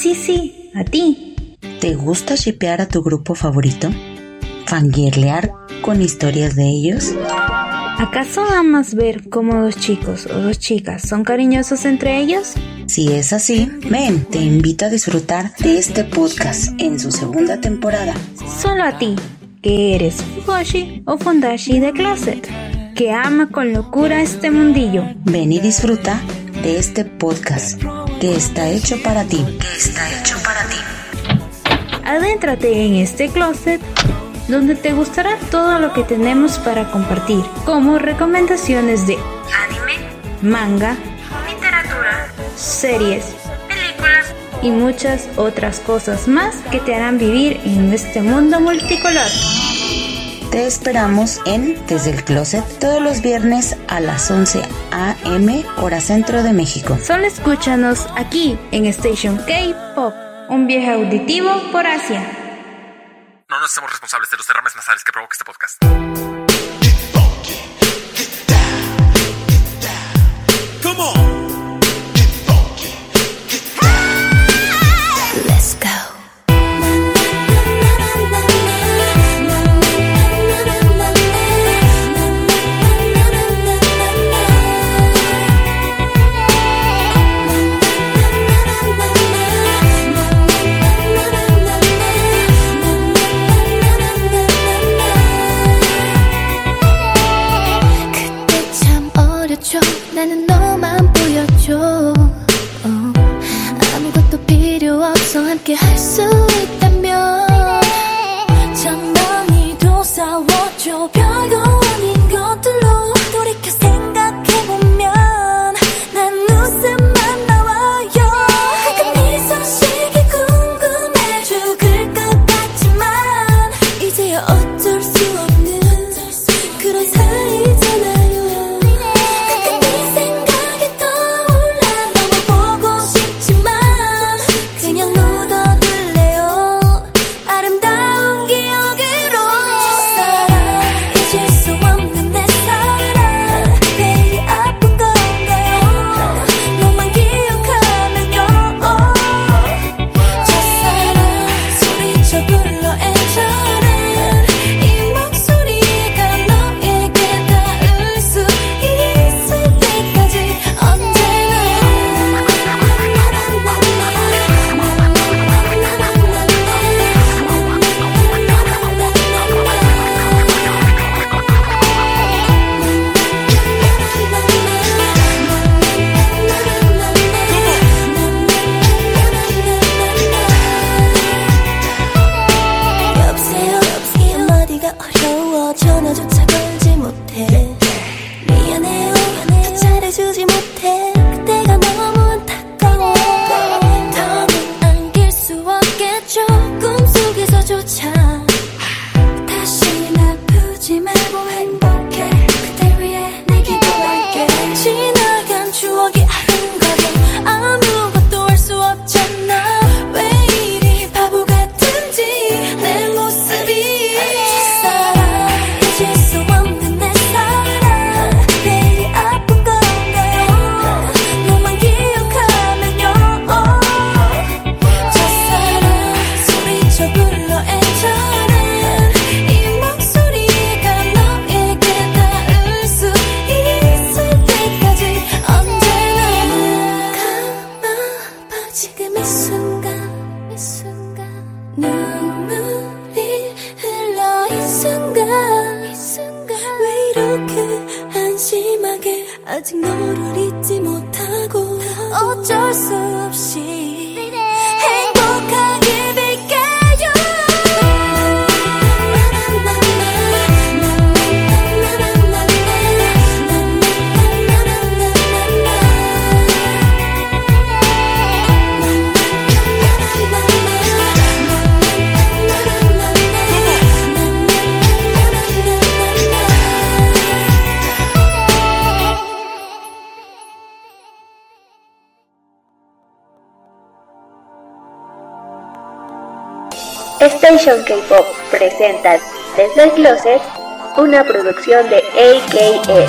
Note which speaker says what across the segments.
Speaker 1: Sí, a ti.
Speaker 2: ¿Te gusta shippear a tu grupo favorito? ¿Fangirlear con historias de ellos?
Speaker 1: ¿Acaso amas ver cómo dos chicos o dos chicas son cariñosos entre ellos?
Speaker 2: Si es así, ven, te invito a disfrutar de este podcast en su segunda temporada.
Speaker 1: Solo a ti, que eres Fugoshi o Fundashi de Closet, que ama con locura este mundillo.
Speaker 2: Ven y disfruta de este podcast que está hecho para ti.
Speaker 1: Adéntrate en este closet donde te gustará todo lo que tenemos para compartir, como recomendaciones de anime, manga, literatura, series, películas y muchas otras cosas más que te harán vivir en este mundo multicolor.
Speaker 2: Te esperamos en Desde el Closet todos los viernes a las 11 a.m. hora centro de México.
Speaker 1: Solo escúchanos aquí en Station K-Pop, un viaje auditivo por Asia.
Speaker 3: No nos hacemos responsables de los derrames nasales que provoca este podcast. Come on.
Speaker 4: Let's go. 나는 너만 보여줘 아무것도 필요 없어 함께 할 수 있다면 장난이도 싸워줘 별거 아닌 것들로 돌이켜 생각해보면 난 웃음만 나와요 그 네 소식이 궁금해 죽을 것 같지만 이제야 어쩔 수 없는 그런 사이잖아요 전화조차 걸지 못해 미안해요 더 잘해주지 못해 그때가 너무 안타까워 더는 안길 수 없겠죠 꿈속에서조차 다신 아프지 말고 행복해 그댈 위해 내 기도할게 지나간 추억이 아른거려 아무것도 할 수 없잖아 왜 이리 바보 같은지 내 모습이 눈물이 흘러 이 순간 왜 이렇게 한심하게 아직 너를 잊지 못하고 어쩔 수 없이 행복하게 빌게요
Speaker 5: Station K-Pop presenta Desde el Closet, una producción de AKS.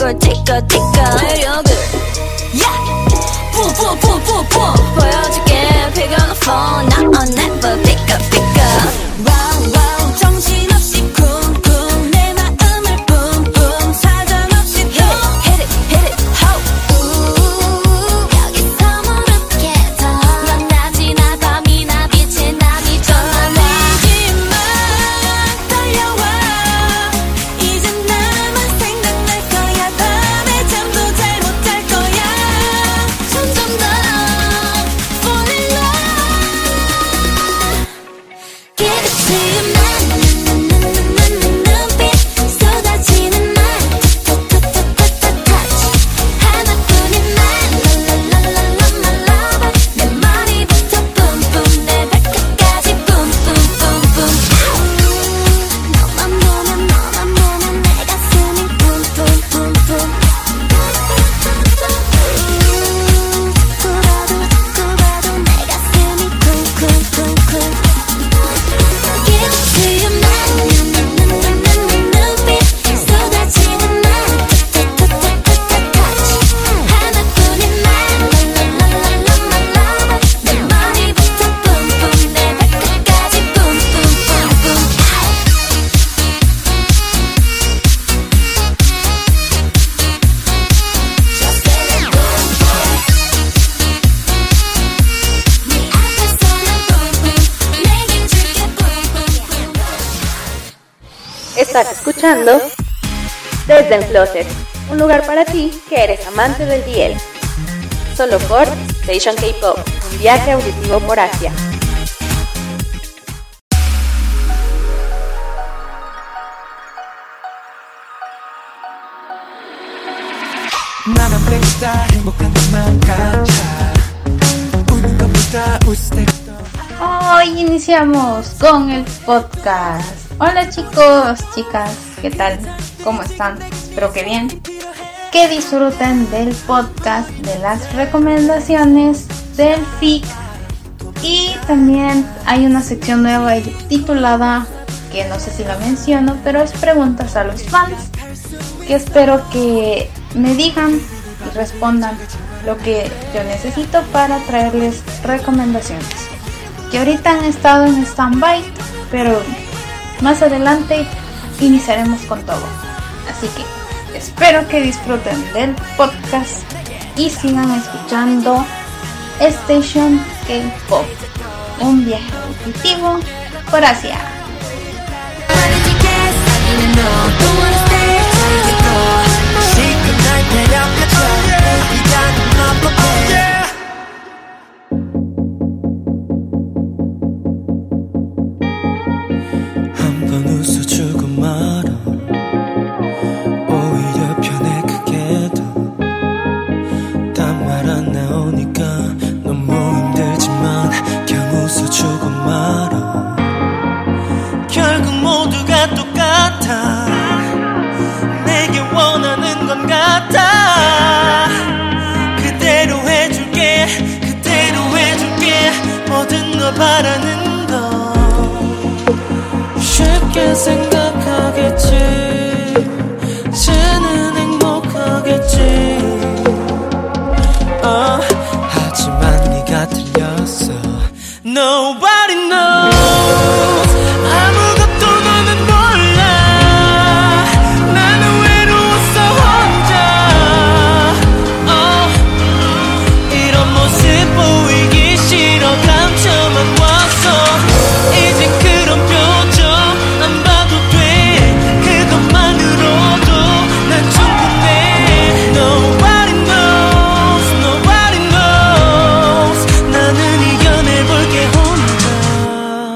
Speaker 4: 꿀꿀 티끌 매력을 보여줄게 pick up the phone now or never pick up wow wow 정신없이 쿵쿵 내 마음을 뿜뿜 사정없이 hit it ho 여기서 무릎께서 만나지나 밤이나 빛의 남이 전화지만 달려와 이제 나만 생각날 거야 밤에 잠도 잘 못 잘 거야 점점 더 fall in love give it to you 눈빛 쏟아지는 말 touch 하나뿐인 말 my lover 내 머리부터 뿜뿜 내 발끝까지 뿜뿜뿜뿜 너만 보면 내 가슴이 뿜뿜뿜뿜 자꾸 봐도 내 가슴이 쿵쿵쿵쿵 Give it to you 눈빛 쏟아지는 말 touch 하나뿐인 말 my lover 내 머리부터 뿜뿜 내 발끝까지 뿜뿜뿜뿜 네 앞에서는 뿜뿜 내겐 줄게 뿜뿜
Speaker 5: Estás escuchando Desde el Closet, un lugar para ti que eres amante del DL. Solo por Station K-Pop, un viaje auditivo por Asia.
Speaker 6: 나만 블랙스타 행복한 것만 같아 우는 것보다 웃을 때가
Speaker 1: Hoy iniciamos con el podcast. Hola chicos, chicas, ¿qué tal? ¿Cómo están? Espero que bien. Que disfruten del podcast, de las recomendaciones, del FIC. Y también hay una sección nueva titulada, que no sé si la menciono, pero es preguntas a los fans. Que espero que me digan y respondan lo que yo necesito para traerles recomendaciones. Que ahorita han estado en stand-by, pero más adelante iniciaremos con todo. Así que espero que disfruten del podcast y sigan escuchando Station K-Pop, un viaje auditivo por Asia.
Speaker 6: 한번 웃어주고 말아 오히려 편해 그게도 딴 말 안 나오니까 너무 힘들지만 그냥 웃어주고 말아 결국 모두가 똑같아 내게 원하는 건 같아 그대로 해줄게 뭐든 너 바라는 거 쉽게 생각하겠지 쟤는 행복하겠지 하지만 네가 틀렸어 Nobody knows 아무것도 너는 몰라 나는 외로웠어 혼자 이런 모습 보이기 싫어 감춰만 왔어 이젠 그런 표정 안 봐도 돼 그것만으로도 난 충분해 Nobody knows 나는 이겨내볼게 혼자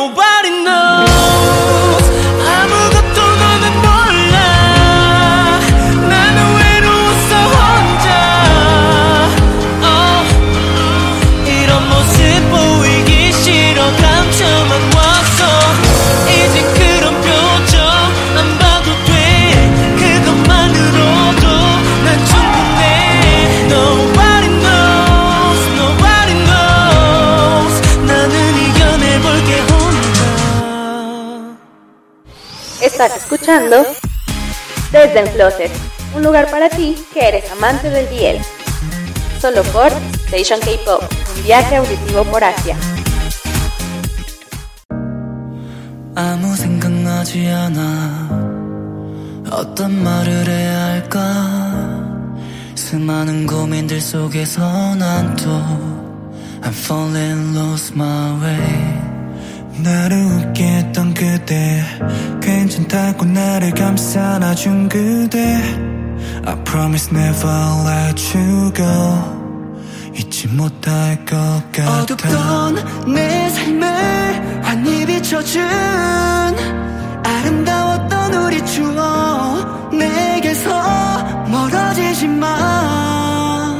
Speaker 6: Nobody knows. 아무것도 너는 몰라. 나는 외로웠어 혼자. 이런 모습 보이기 싫어. 감춰만 왔어. 이젠 그런 표정 안 봐도 돼. 그것만으로도 난 충분해. Nobody knows. Nobody knows. 나는 이겨내볼게 혼자.
Speaker 5: Estás escuchando Desde el Closet, un lugar para ti que eres amante del DL. Solo por Station K-Pop, un viaje auditivo por Asia.
Speaker 6: 아무 생각나지 않아. 어떤 말을 해야 할까. 수많은 고민들 속에서 난 또 I'm falling lost my way. 나를 웃게 했던 그대, 괜찮다고 나를 감싸 안아준 그대. I promise never let you go. 잊지 못할 것 같아. 어둡던 내 삶을 환히 비춰준 아름다웠던 우리 추억. 내게서 멀어지지 마.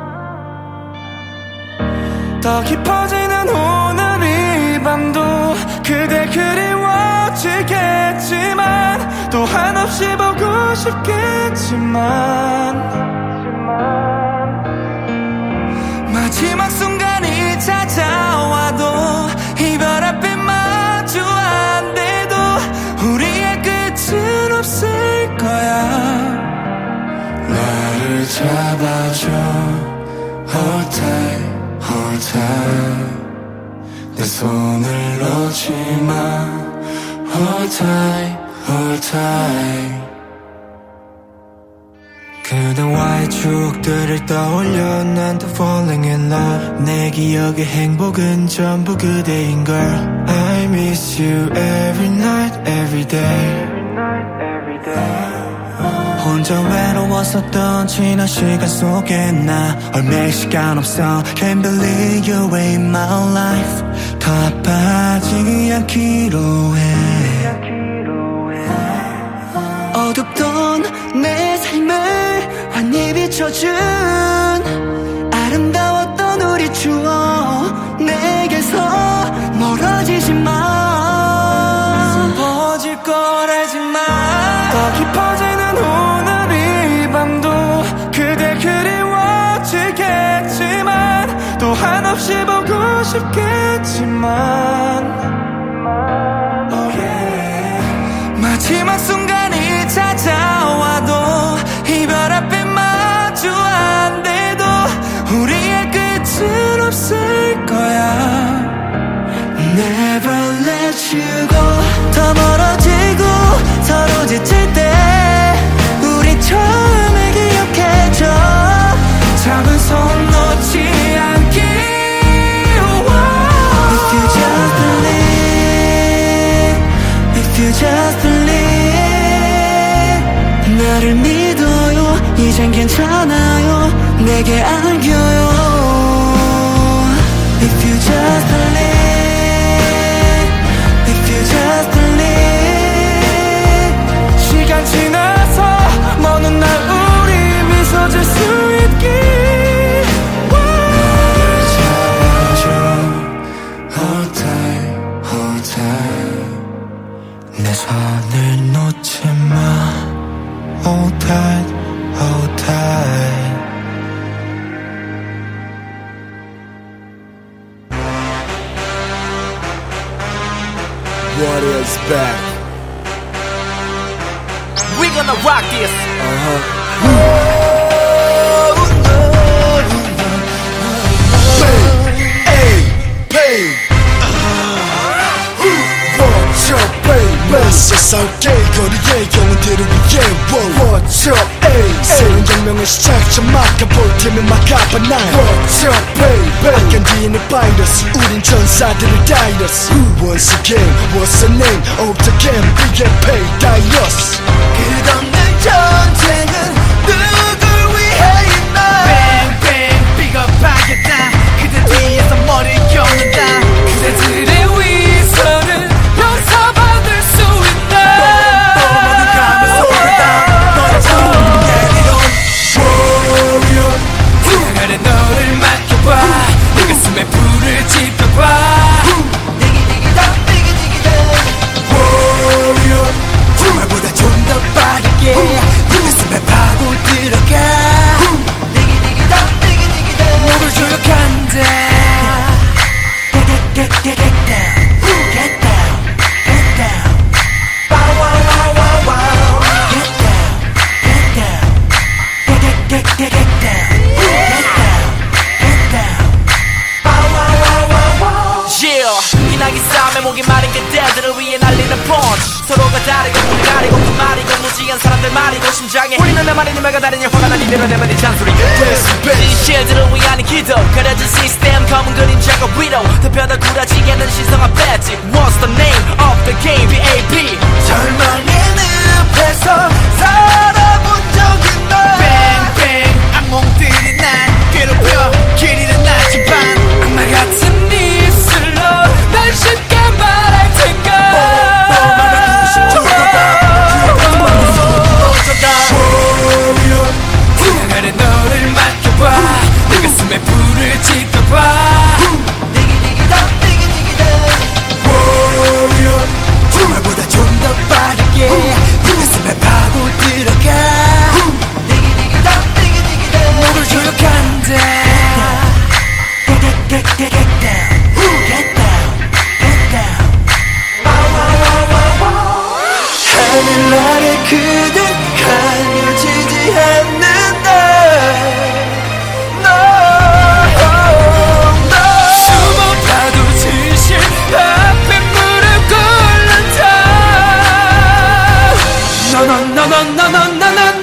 Speaker 6: 더 깊어지는 오늘 이 밤도 그대 그리워지겠지만 또 한없이 보고 싶겠지만 마지막 순간이 찾아와도 이별 앞에 마주 안돼도 우리의 끝은 없을 거야. 나를 잡아줘 Hold tight, hold tight. 내 손을 놓지 마 Hold tight, hold tight. 그대와의 추억들을 떠올려 난 또 falling in love. 내 기억의 행복은 전부 그대인 걸. I miss you every night, every day. 혼자 외로웠었던 지난 시간 속에 나 얼마 시간 없어. Can't believe you in my life. 더 아파하지 않기로 해. 어둡던 내 삶을 환히 비춰준 아름다웠던 우리 추억. 내게서 멀어지지 마. 슬퍼질 걸 알지만 더 깊어지는 오늘 이 밤도 그대 그리워지겠지만 또 한없이 보고 싶겠지만 oh yeah. 마지막 순간이 찾아와도 이별 앞에 마주 안돼도 우리의 끝은 없을 거야. Never let you go. 더 멀어지고 서로 지칠 때 우리 처음을 기억해줘. 잡은 손 놓지 않기. If you just believe, if you just believe. 나를 믿어요. 이젠 괜찮아요. 내게 안겨요. If you just believe, if you just believe. 시간 지나서 먼 날 우리 미소 질 수 있기. 나를 잡아줘 Hold tight, hold tight. 내 손을 놓지 마 Hold tight, hold tight.
Speaker 7: Warriors back.
Speaker 3: We gonna rock this.
Speaker 7: 세상 길거리의 영혼들을 위해 What's up, ayy. 새로운 혁명의 시작 저 막아볼 팀을 막아봐 난 What's up, baby. 악연기는 바이러스 우린 전사들을 다이러스. Once again, what's the name of the game. We get paid, die-us.
Speaker 6: 끝없는 전쟁은 누굴 위해 있나. Bang bang 비겁하겠다. 그대 뒤에서 머리를 겨눈다. 그대들의 위선을
Speaker 8: 주장해 우리는 내 말이 님에게 다르니 화가 난 이대로 내면 이 잔소리 진실들을 위한 기도 가려진 시스템 검은 그림자가 위로 대표다 구라지게는 신성한 배지 What's the name of the game BAP 절망의 늪에서 살아본 적 있나 뱅뱅 악몽들이 날 괴롭혀 길이는 나지만 악마 같은 입술로 날 쉽게 말할 텐가 하늘에 너를 맡겨봐 내 가슴에 불을 지펴봐 정말보다 좀 더 빠르게 내 가슴에 파고 들어가 모두 조력한다 Get down 하늘 아래 그댄 가려지지 않는다 숨어봐도 진실 앞에 무릎 꿇는다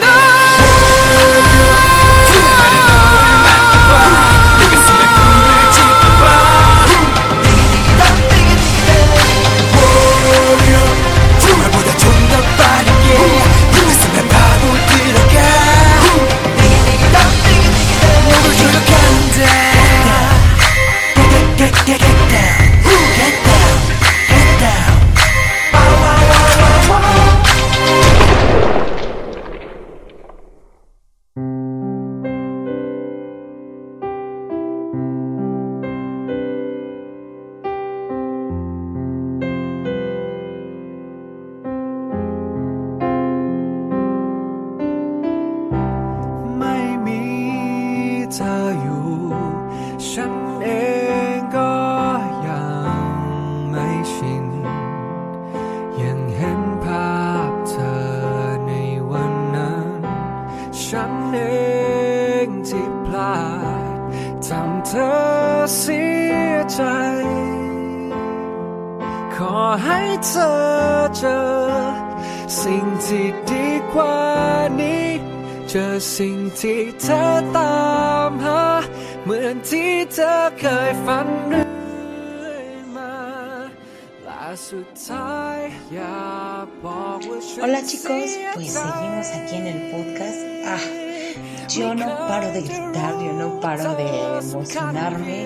Speaker 8: สิ่งที่เธอตามหาเหมือนที่เธอเคยฝันเรื่อยมาและสุดท้ายอยากบอกว่าฉัน
Speaker 2: Hola chicos, pues seguimos aquí en el podcast. Yo no paro de gritar, yo no paro de emocionarme.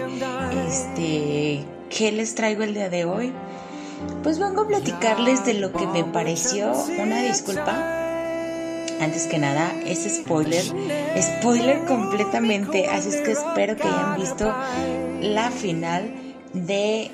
Speaker 2: ¿Qué les traigo el día de hoy? Pues vengo a platicarles de lo que me pareció. Una disculpa. Antes que nada, es spoiler completamente, así es que espero que hayan visto la final de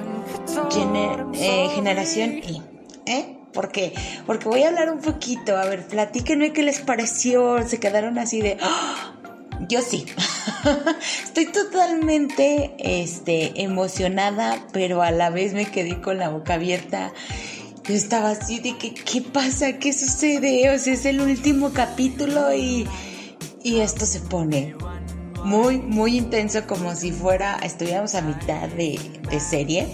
Speaker 2: Generación Y. ¿Por qué? Porque voy a hablar un poquito, a ver, platíquenme qué les pareció, se quedaron así de... ¡Oh! Yo sí, estoy totalmente emocionada, pero a la vez me quedé con la boca abierta. Yo estaba así de que, ¿qué pasa? ¿Qué sucede? O sea, es el último capítulo y esto se pone muy, muy intenso, como si estuviéramos a mitad de serie.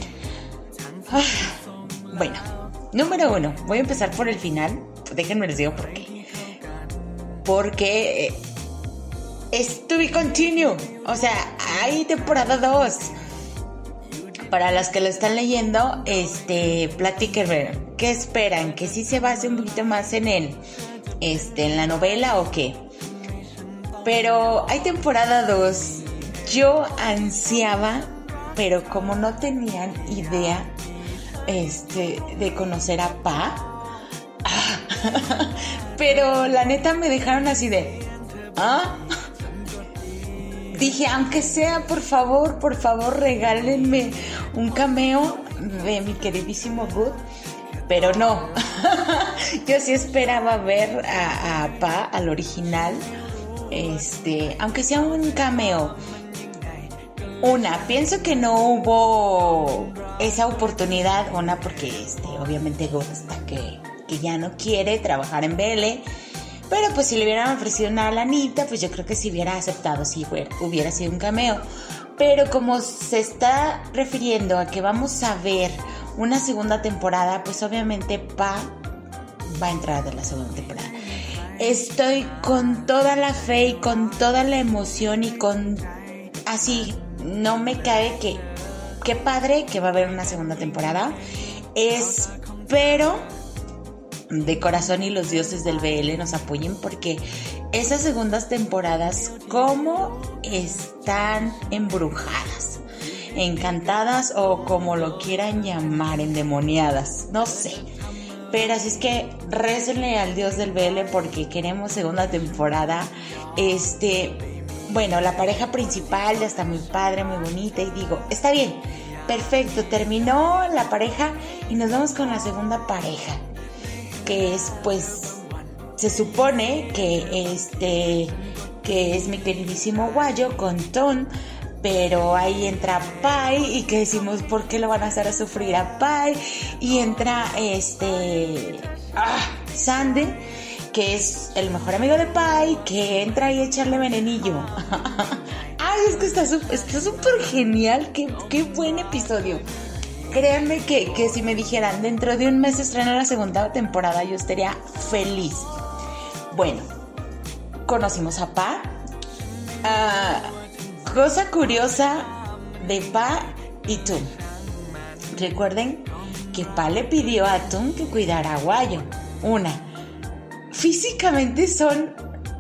Speaker 2: Bueno, número 1, voy a empezar por el final. Déjenme les digo por qué. Porque es to be continue. O sea, hay temporada 2. Para los que lo están leyendo, platíquenme, ¿qué esperan? ¿Que sí se base un poquito más en la novela o qué? Pero hay temporada 2. Yo ansiaba, pero como no tenían idea, de conocer a Pa, pero la neta me dejaron así de, Dije, aunque sea, por favor, regálenme un cameo de mi queridísimo Good. Pero no. Yo sí esperaba ver a Pa, al original. Aunque sea un cameo. Pienso que no hubo esa oportunidad. Porque obviamente Good está que ya no quiere trabajar en BL. Pero pues si le hubieran ofrecido una lanita, pues yo creo que si hubiera aceptado, si hubiera sido un cameo. Pero como se está refiriendo a que vamos a ver una segunda temporada, pues obviamente Pa va a entrar de la segunda temporada. Estoy con toda la fe y con toda la emoción y con... Así, no me cabe que... Qué padre que va a haber una segunda temporada. Espero de corazón y los dioses del BL nos apoyen porque esas segundas temporadas, ¿cómo están embrujadas? Encantadas o como lo quieran llamar, endemoniadas, no sé. Pero así es que récenle al dios del BL porque queremos segunda temporada. Bueno, la pareja principal ya está muy padre, muy bonita y digo, está bien, perfecto, terminó la pareja y nos vamos con la segunda pareja, que es pues, se supone que es mi queridísimo Guayo con Ton, pero ahí entra Pai y que decimos, ¿por qué lo van a hacer a sufrir a Pai? Y entra Sanden, que es el mejor amigo de Pai, que entra ahí a echarle venenillo. Ay, es que está súper genial, qué buen episodio. Créanme que si me dijeran, dentro de un mes estrena la segunda temporada, yo estaría feliz. Bueno, conocimos a Pa. Cosa curiosa de Pa y Tum. Recuerden que Pa le pidió a Tum que cuidara a Guayo. Físicamente son,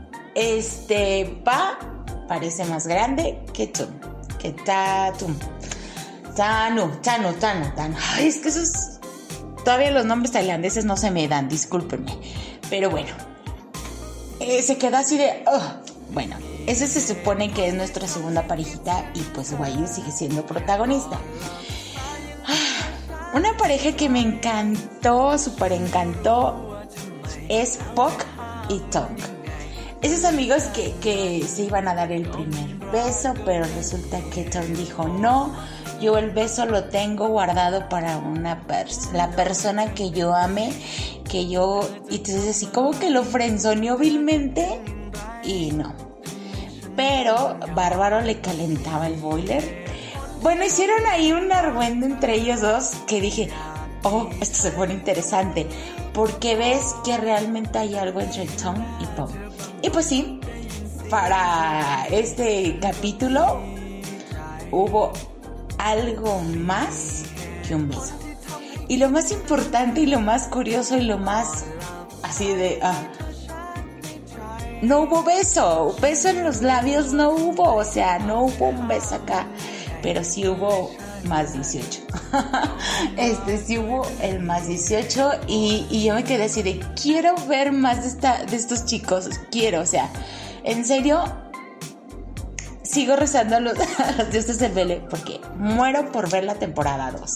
Speaker 2: Pa parece más grande que Tum, que Tanu. Ay, es que esos, todavía los nombres tailandeses no se me dan, discúlpenme. Pero bueno, se queda así de, bueno, ese se supone que es nuestra segunda parejita y pues Guayu sigue siendo protagonista. Una pareja que me encantó, súper encantó, es Pok y Tong. Esos amigos que se iban a dar el primer beso, pero resulta que Tong dijo no, yo el beso lo tengo guardado para la persona que yo ame, y entonces así como que lo frenzoneó vilmente y no. Pero Bárbaro le calentaba el boiler. Bueno, hicieron ahí un argüendo entre ellos dos que dije, esto se pone interesante, porque ves que realmente hay algo entre Tom y Pom. Y pues sí, para este capítulo hubo algo más que un beso. Y lo más importante y lo más curioso y lo más así de... no hubo beso en los labios no hubo, o sea, no hubo un beso acá, pero sí hubo más 18. Sí hubo el más 18 y yo me quedé así de quiero ver más de estos chicos, quiero, o sea, en serio sigo rezando a los dioses del BL porque muero por ver la temporada 2.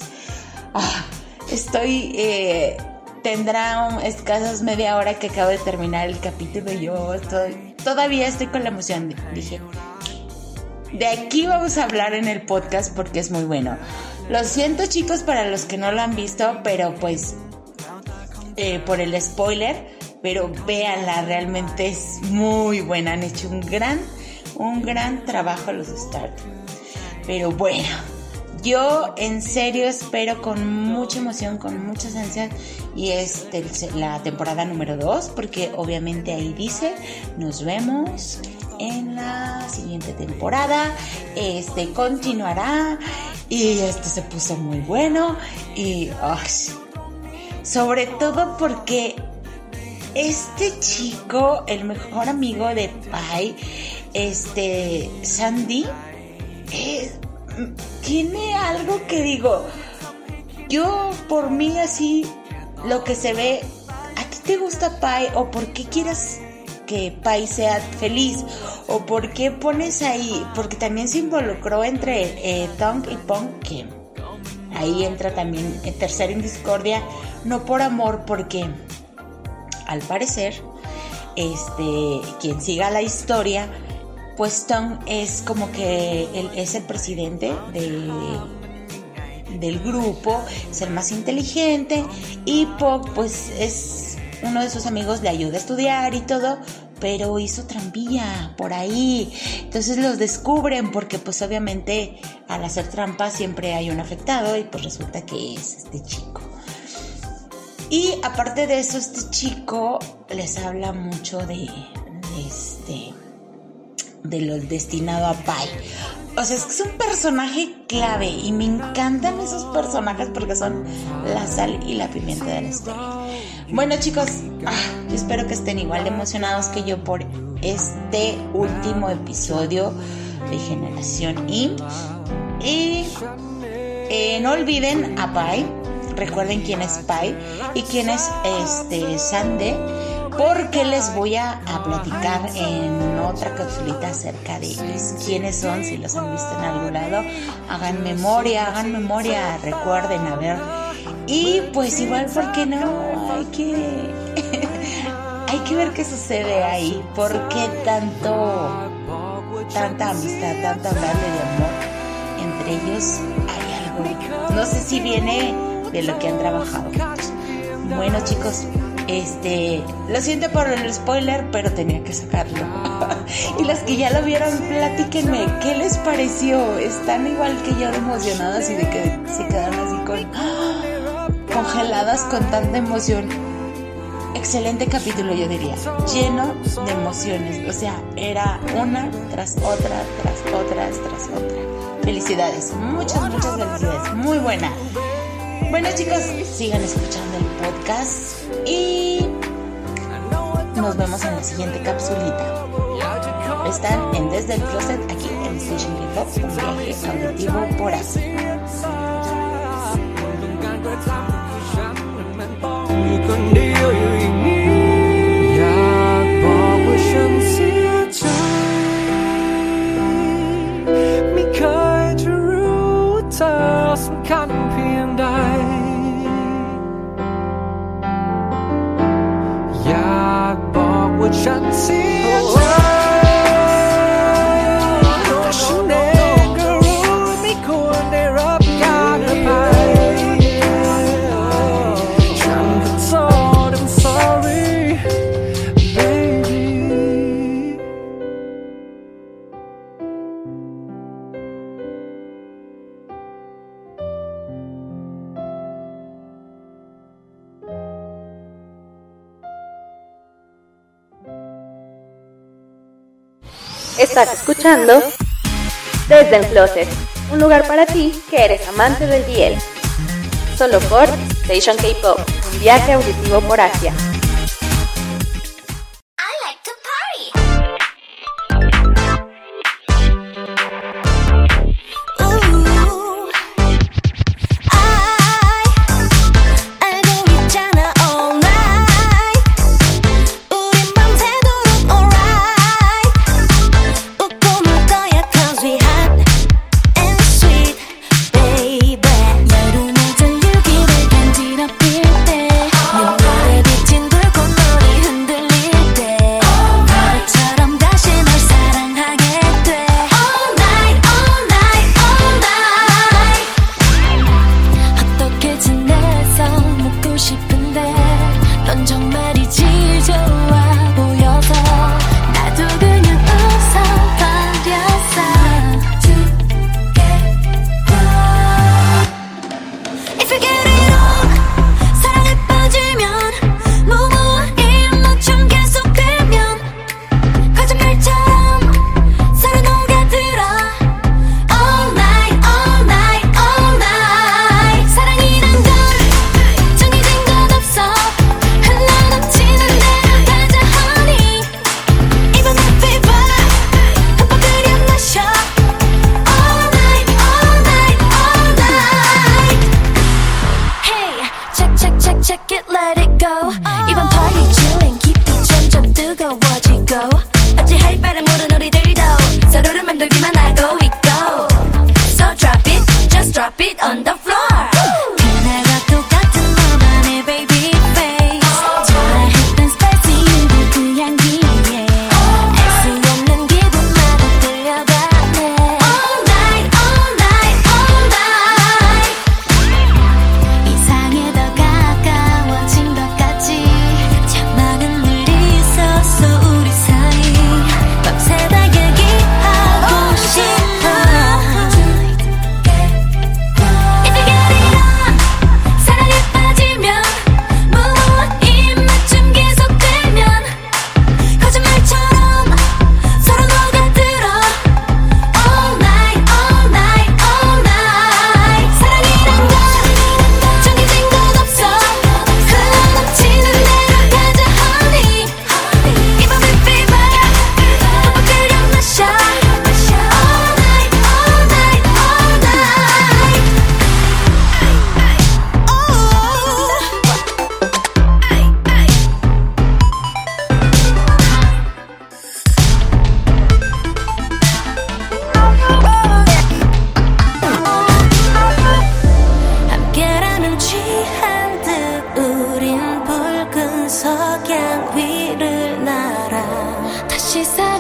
Speaker 2: Tendrá escasas media hora que acabo de terminar el capítulo y yo todavía estoy con la emoción. Dije, de aquí vamos a hablar en el podcast porque es muy bueno. Lo siento, chicos, para los que no lo han visto, pero pues por el spoiler, pero véanla, realmente es muy buena. Han hecho un gran trabajo los de Start. Pero bueno, yo en serio espero con mucha emoción, con muchas ansias, y es la temporada número 2, porque obviamente ahí dice, nos vemos en la siguiente temporada, continuará, y esto se puso muy bueno, y sobre todo porque este chico, el mejor amigo de Pai, Sandy, tiene algo que digo, yo por mí así, lo que se ve, ¿a ti te gusta Pai o por qué quieres que Pai sea feliz? ¿O por qué pones ahí? Porque también se involucró entre Tong y Pong, que ahí entra también el tercero en discordia, no por amor, porque al parecer, quien siga la historia, pues Tong es como que él es el presidente del grupo, es el más inteligente, y Pog pues es uno de sus amigos, le ayuda a estudiar y todo, pero hizo trampilla por ahí, entonces los descubren porque pues obviamente al hacer trampa siempre hay un afectado y pues resulta que es este chico. Y aparte de eso, este chico les habla mucho de lo destinado a Pai. O sea, es que es un personaje clave y me encantan esos personajes porque son la sal y la pimienta de la historia. Bueno, chicos, yo espero que estén igual de emocionados que yo por este último episodio de Generación Y. Y no olviden a Pai. Recuerden quién es Pai y quién es Sande, porque les voy a platicar en otra capsulita acerca de ellos. ¿Quiénes son? Si los han visto en algún lado, hagan memoria, recuerden, a ver. Y pues igual, ¿por qué no? Hay que ver qué sucede ahí. ¿Por qué tanta amistad, tanto hablarle de amor entre ellos? Hay algo, no sé si viene de lo que han trabajado juntos. Bueno, chicos, lo siento por el spoiler, pero tenía que sacarlo. Y los que ya lo vieron, platíquenme, ¿qué les pareció? ¿Están igual que yo de emocionadas y de que se quedaron así congeladas con tanta emoción? Excelente capítulo, yo diría, lleno de emociones. O sea, era una tras otra. Felicidades, muchas felicidades, muy buena. Bueno, chicos, sigan escuchando el podcast y nos vemos en la siguiente capsulita. Están en Desde el Closet, aquí en Station K-Pop, un viaje auditivo por Asia.
Speaker 5: Estás escuchando Desde el Closet, un lugar para ti que eres amante del DL. Solo por Station K-Pop, un viaje auditivo por Asia.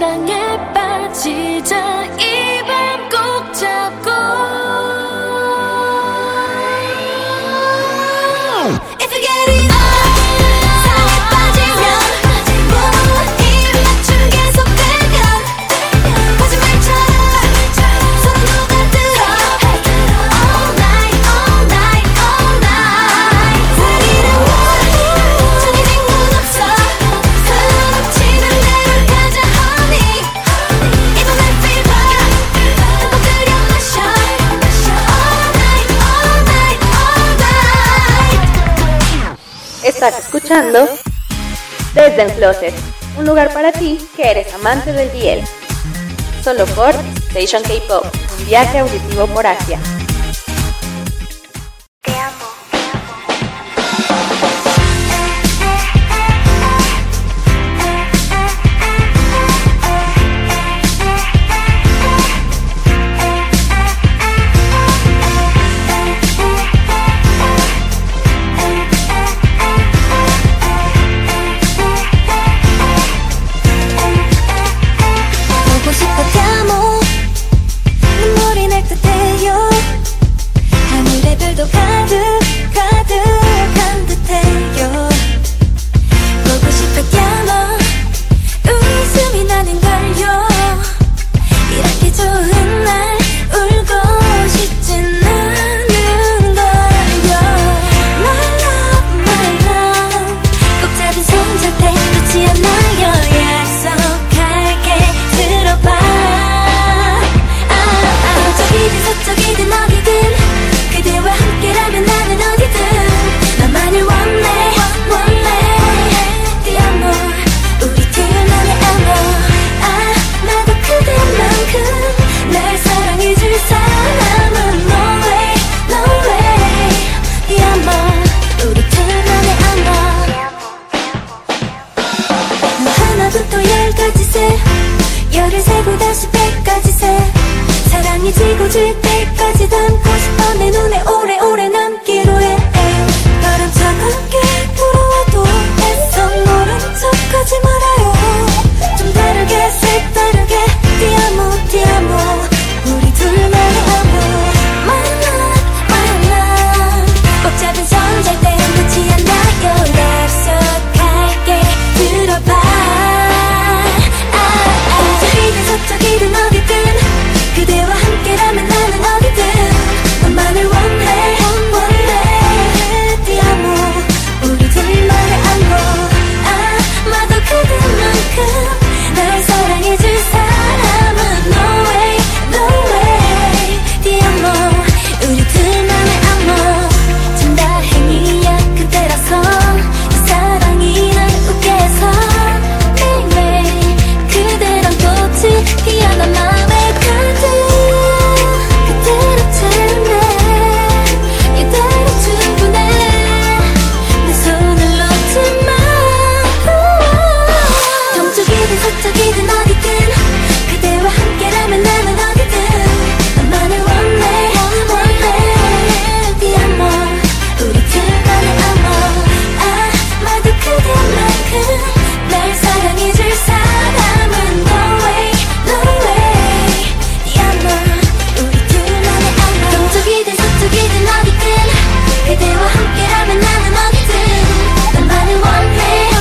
Speaker 4: 사랑에 빠지자 이 밤 꼭 잡고 If you get it 사랑에 빠지면 이 맞춤 계속되면 거짓말처럼 서로 녹아들어 All night, all night, all night 사랑이란 건 정해진 건 없어 서로 넘치는 대로 가자 honey 이번엔 fever 한번 끓여 마셔 All night, all night, all night
Speaker 5: Estás escuchando Desde el Closet, un lugar para ti que eres amante del DL. Solo por Station K-Pop, un viaje auditivo por Asia.
Speaker 4: 보고 싶어 감옥 눈물이 날 듯해요 하늘에 별도 가득한 듯해요 보고 싶어 감옥 웃음이 나는걸요 이렇게 좋은 날 울고 싶진 않은걸요 My love, my love 꼭 잡은 손 절대 놓지 않아요 약속할게 들어봐 저기든 서쪽이든 어디든 그대와 함께라면 나는 어디든 너만을 원해 네 amor 우리 둘만의 amor 나도 그대만큼 날 사랑해줄 사람은 no way no way 네 amor 우리 둘만의 amor 하나부터 열까지 세 열을 세고 다시 100까지 세 사랑이 지고 질 때까지 담고 싶어 내 눈에 오래오래 남기로 해 바람처럼 함께 불어와도 애써 모른 척하지 말아요 좀 다르게 색다르게 Ti amo 우리 둘만의 amor My love, my love 꼭 잡은 손 절대 놓지 않아요 약속할게 들어봐 저기든 서쪽이든 어디든 그대와 함께라면 나는 어디든 너만을 원해 Ti amor 우리 둘만의 amor 아마도 그대만큼 날 사랑해줄 사람은 no way no way Ti amor 우리 둘만의 amor 참 다행이야 그대라서 이 사랑이 날 웃게 해서 매일매일 그대란 꽃이 피어나 맘에 가득 그대로 채우네 이대로 충분해 내 손을 놓지 마 동쪽이든 서쪽이든 어디든 그대와 함께라면 나는 어디든 너만을 원해 Ti amor 우리 둘만의 amor 아마도 그대만큼 날 사랑해줄 사람은 no way no way Ti amor 우리 둘만의 amor 동쪽이든 서쪽이든 어디든 그대와 함께라면 나는 어디든 너만을 원해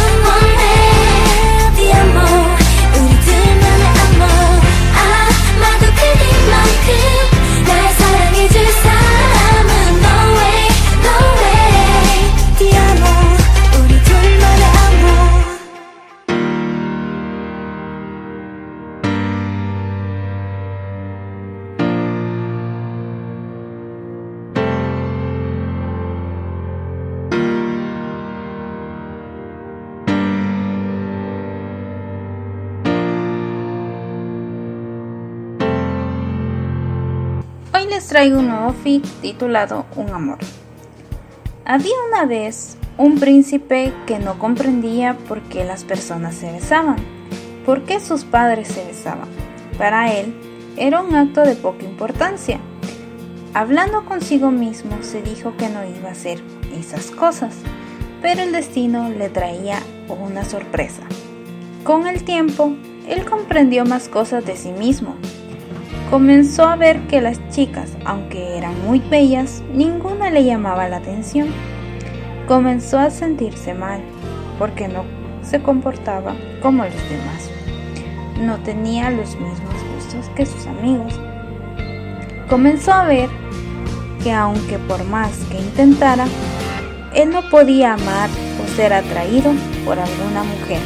Speaker 4: Ti amor 우리 둘만의 amor 아마도 그대만큼 날 사랑해줄 사람은 no way no way Ti amor 우리 둘만의 amor
Speaker 1: Hoy les traigo un nuevo fic titulado Un amor. Había una vez un príncipe que no comprendía por qué las personas se besaban, por qué sus padres se besaban. Para él era un acto de poca importancia. Hablando consigo mismo, se dijo que no iba a hacer esas cosas, pero el destino le traía una sorpresa. Con el tiempo, él comprendió más cosas de sí mismo. Comenzó a ver que las chicas, aunque eran muy bellas, ninguna le llamaba la atención. Comenzó a sentirse mal, porque no se comportaba como los demás. No tenía los mismos gustos que sus amigos. Comenzó a ver que aunque por más que intentara, él no podía amar o ser atraído por alguna mujer.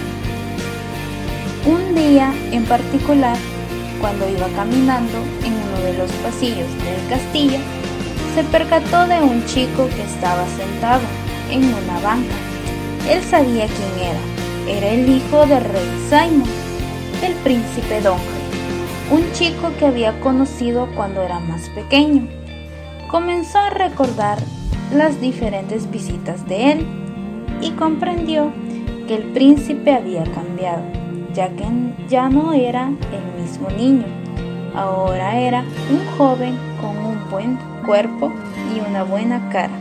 Speaker 1: Un día en particular, cuando iba caminando en uno de los pasillos del castillo, se percató de un chico que estaba sentado en una banca. Él sabía quién era. Era el hijo del rey Simon, el príncipe Donge, un chico que había conocido cuando era más pequeño. Comenzó a recordar las diferentes visitas de él y comprendió que el príncipe había cambiado, ya que ya no era el mismo niño. Ahora era un joven con un buen cuerpo y una buena cara.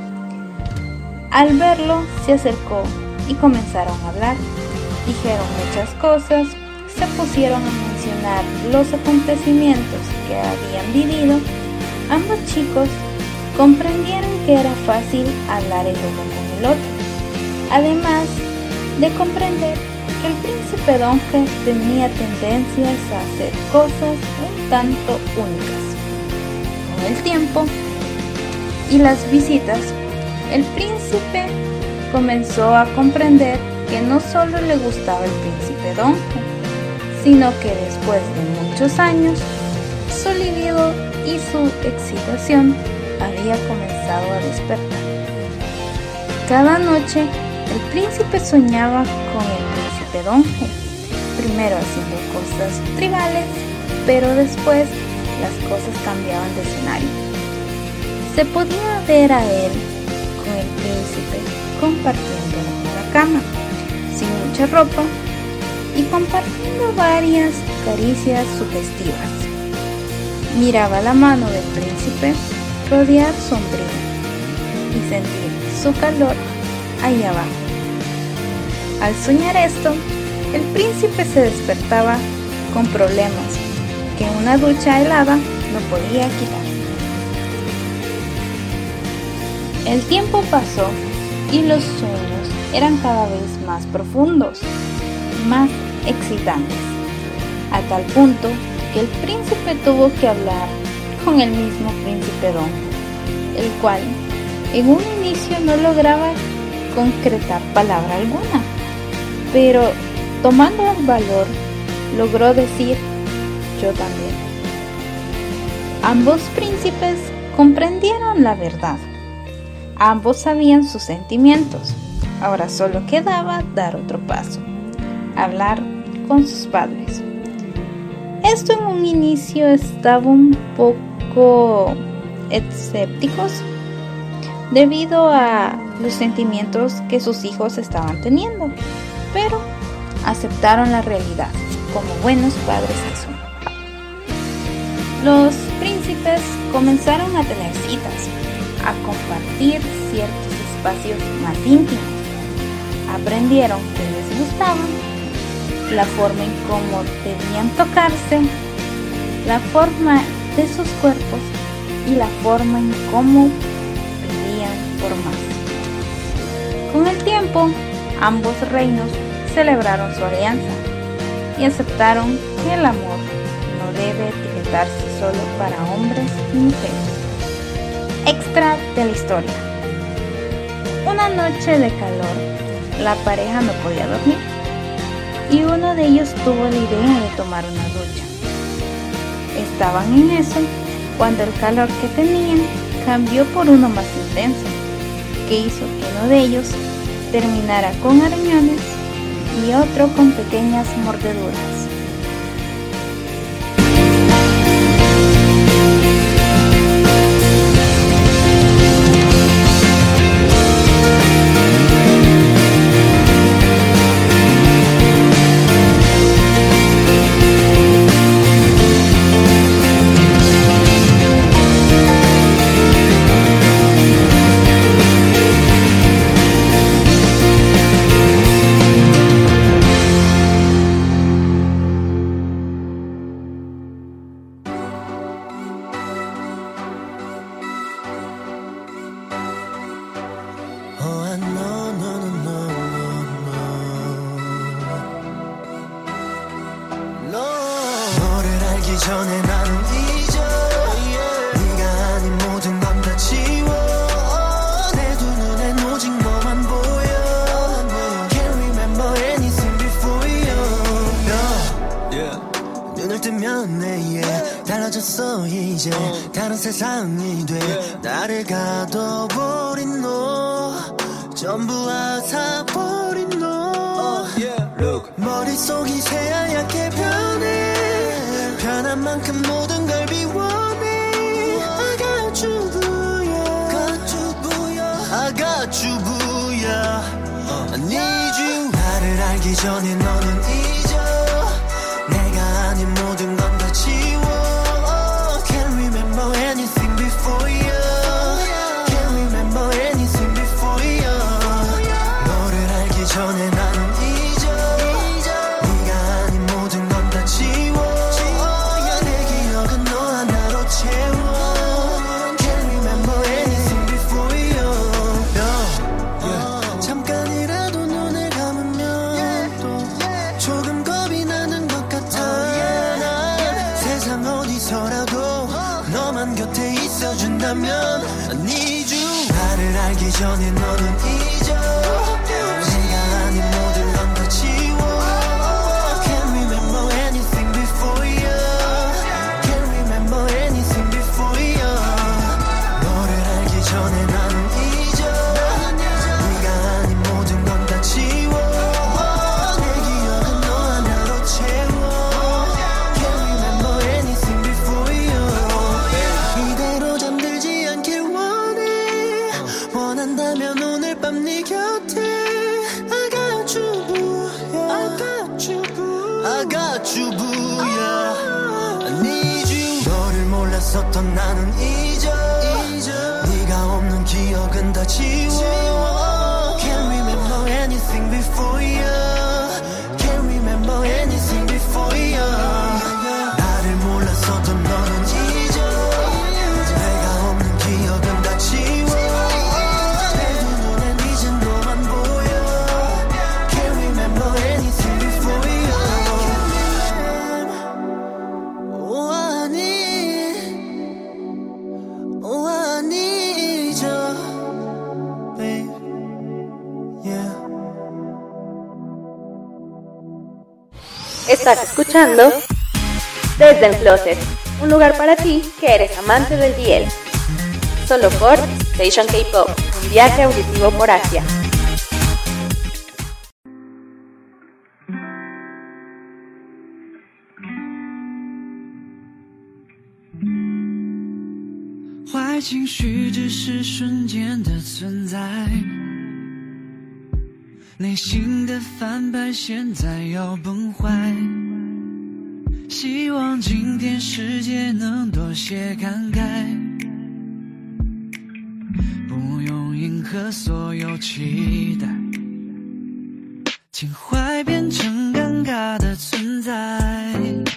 Speaker 1: Al verlo, se acercó y comenzaron a hablar. Dijeron muchas cosas, se pusieron a mencionar los acontecimientos que habían vivido. Ambos chicos comprendieron que era fácil hablar el uno con el otro, además de comprender que el príncipe Donge tenía tendencias a hacer cosas un tanto únicas. Con el tiempo y las visitas, el príncipe comenzó a comprender que no solo le gustaba el príncipe Donge, sino que después de muchos años, su libido y su excitación había comenzado a despertar. Cada noche, el príncipe soñaba con el príncipe Donge, primero haciendo cosas tribales, pero después las cosas cambiaban de escenario. Se podía ver a él con el príncipe compartiendo la cama, sin mucha ropa y compartiendo varias caricias sugestivas. Miraba la mano del príncipe rodear su ombligo y sentir su calor ahí abajo. Al soñar esto, el príncipe se despertaba con problemas que una ducha helada no podía quitar. El tiempo pasó y los sueños eran cada vez más profundos, más excitantes, a tal punto que el príncipe tuvo que hablar con el mismo príncipe Donge, el cual en un inicio no lograba concretar palabra alguna, pero tomando el valor logró decir: yo también. Ambos príncipes comprendieron la verdad. Ambos sabían sus sentimientos. Ahora solo quedaba dar otro paso: hablar con sus padres. Esto en un inicio estaba un poco escépticos debido a los sentimientos que sus hijos estaban teniendo, pero aceptaron la realidad como buenos padres que son. Los príncipes comenzaron a tener citas, a compartir ciertos espacios más íntimos. Aprendieron que les gustaban, la forma en cómo debían tocarse, la forma de sus cuerpos y la forma en cómo pedían por más. Con el tiempo, ambos reinos celebraron su alianza y aceptaron que el amor no debe etiquetarse solo para hombres y mujeres. Extra de la historia. Una noche de calor, la pareja no podía dormir y uno de ellos tuvo la idea de tomar una ducha. Estaban en eso cuando el calor que tenían cambió por uno más intenso, que hizo que uno de ellos terminara con arañones y otro con pequeñas mordeduras.
Speaker 6: 알기 전에 나는 잊어 네가 아닌 모든 건 다 지워 내 두 눈엔 오직 너만 보여 Can't remember anything before you 눈을 뜨면 내게 달라졌어 이제 다른 세상이 돼 나를 가둬버린 너 전부 앗아버린 너 머릿속이 새하얗게 변해 변한 만큼 모든 걸 비워내 I got you booyah I got you booyah I need you 나를 알기 전에 너는 잊어 내가 아닌 모든 건 다 지워 Can't remember anything before you Can't remember anything before you 너를 알기 전에 나는 잊어 네가 아닌 모든 건 다 지워 내 기억은 너 하나로 채워 Can't remember anything before you 잠깐이라도 눈을 감으면 또 조금 겁이 나는 것 같아 세상 어디서라도 너만 곁에 있어준다면 I need you 나를 알기 전에 너는 잊어 내가 아닌 모든 건 다 지워 Can't remember anything before you Can't remember anything before you 너를 알기 전에 나는 잊어 네가 아닌 모든 건 다 지워 내 기억은 너 하나로 채워 Can't remember anything before you 이대로 잠들지 않길 원한다면 오늘 밤 네 곁에 I got you booyah I got you booyah I got you booyah I need you 너를 몰랐었던 나는 잊어 네가 없는 기억은 다 지워 Can't remember anything before you Can't remember anything before you 나를 몰랐었던 너는 잊어 내가 없는 기억은 다 지워
Speaker 5: Estás escuchando Desde el Closet, un lugar para ti que eres amante del DL. Solo por Station K-Pop, un viaje auditivo por Asia.
Speaker 6: 坏情绪只是瞬间的存在，内心的翻版现在要崩坏，希望今天世界能多些慷慨，不用迎合所有期待，情怀变成尴尬的存在，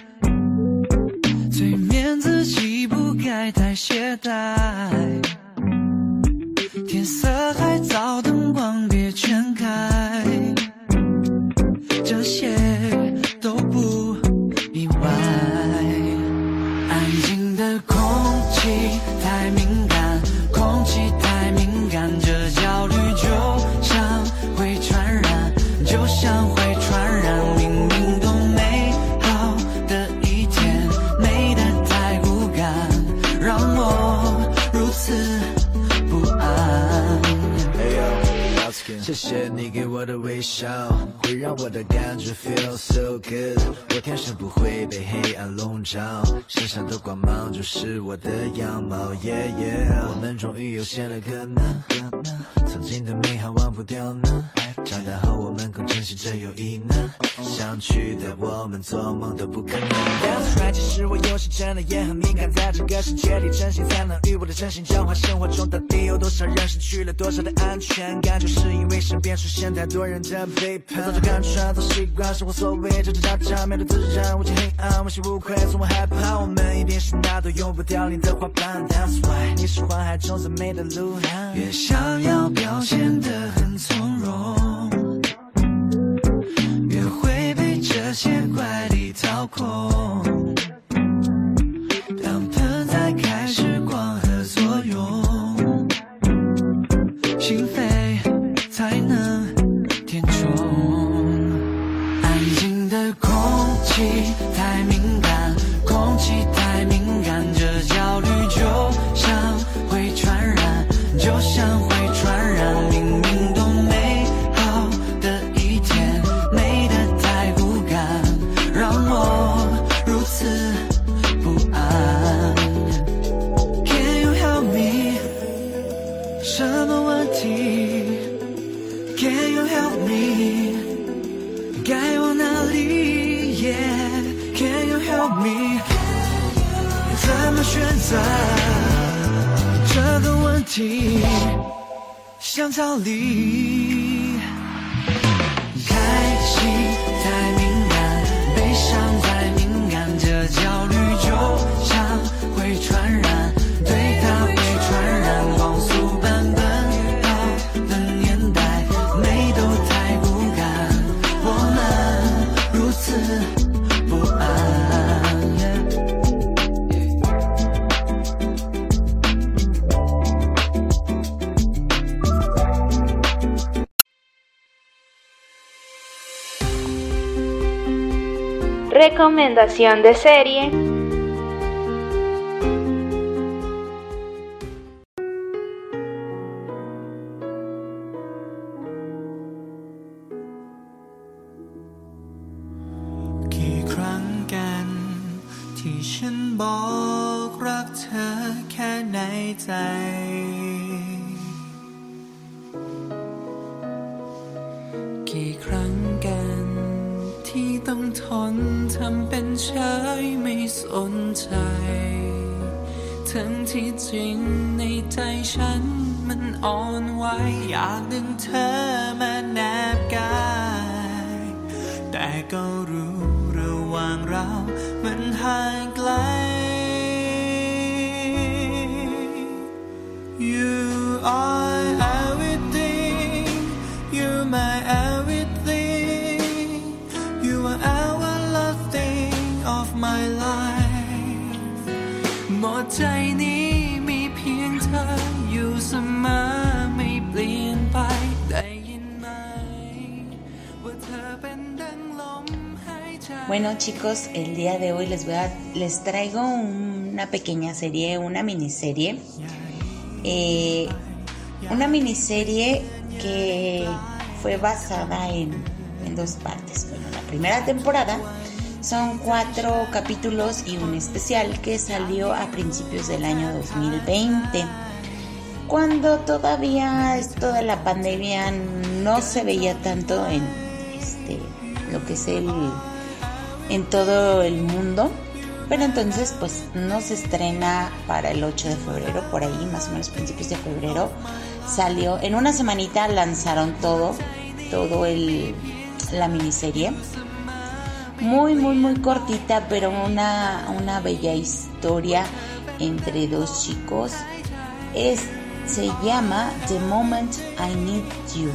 Speaker 6: 催眠自己不该太懈怠，天色还早，灯光别全开，这些都不意外。安静的空气太敏感，空气太敏感，这焦虑就像会传染，就像会传染，明明都美好的一天，美得太骨感，让我如此不安。谢谢你给我的微笑，会让我的感觉 feel so good。我天生不会被黑暗笼罩，身上的光芒就是我的样貌。Yeah yeah， 我们终于有些了可能，曾经的美好忘不掉呢。长大后我们更珍惜这友谊呢，想去的我们做梦都不可能。That's right， 其实我有时真的也很敏感，在这个世界里，真心才能与我的真心交换。生活中到底有多少人失去了多少的安全感，就是因为身边出现太多人的背叛。早就看穿，早习惯生活所谓这挣扎，面对自然无尽黑暗，问心无愧，从未害怕。我们一定是那朵永不凋零的花瓣。That's why， 你是花海中最美的鹿晗。越想要表现得很从容，越会被这些怪力操控。 气太敏感，空气太敏感，这焦虑就像会传染，就像会传染。明明都美好的一天，美得太骨感，让我如此不安。Can you help me？ 什么问题 ？Can you help me？ 该往哪里 ？Yeah，Can you help me？ 怎么选择？这个问题想逃离。开心太敏感，悲伤太敏感，这焦虑就像会传染，对它会传染。光速版本到的年代，美都太骨感，我们如此不安。
Speaker 1: Recomendación de serie.
Speaker 6: กี่ครั้งกันที่ฉันบอกรักเธอแค่ในใจ กี่ครั้งกันที่ต้องทนทำเป็นเฉยไม่สนใจทั้งที่จริงในใจฉันมันอ่อนไหวอยากดึงเธอมาแนบกายแต่ก็รู้ระหว่างเรามันห่างไกล You are everything You're my everything You are everything of my life หมดใจนี้มีเพียงเธออยู่เสมอไม่เปลี่ยนไปได้ยินไหมว่าเธอเป็นดังลมหายใจ
Speaker 2: Bueno, chicos, el día de hoy les traigo una pequeña serie, una miniserie. Una miniserie que fue basada en dos partes. Bueno, la primera temporada son 4 capítulos y un especial que salió a principios del año 2020, cuando todavía esto de la pandemia no se veía tanto en lo que es en todo el mundo. Pero entonces pues no se estrena para el 8 de febrero, por ahí más o menos principios de febrero salió. En una semanita lanzaron todo la miniserie. Muy cortita, pero una bella historia entre dos chicos. Se llama The Moment I Need You,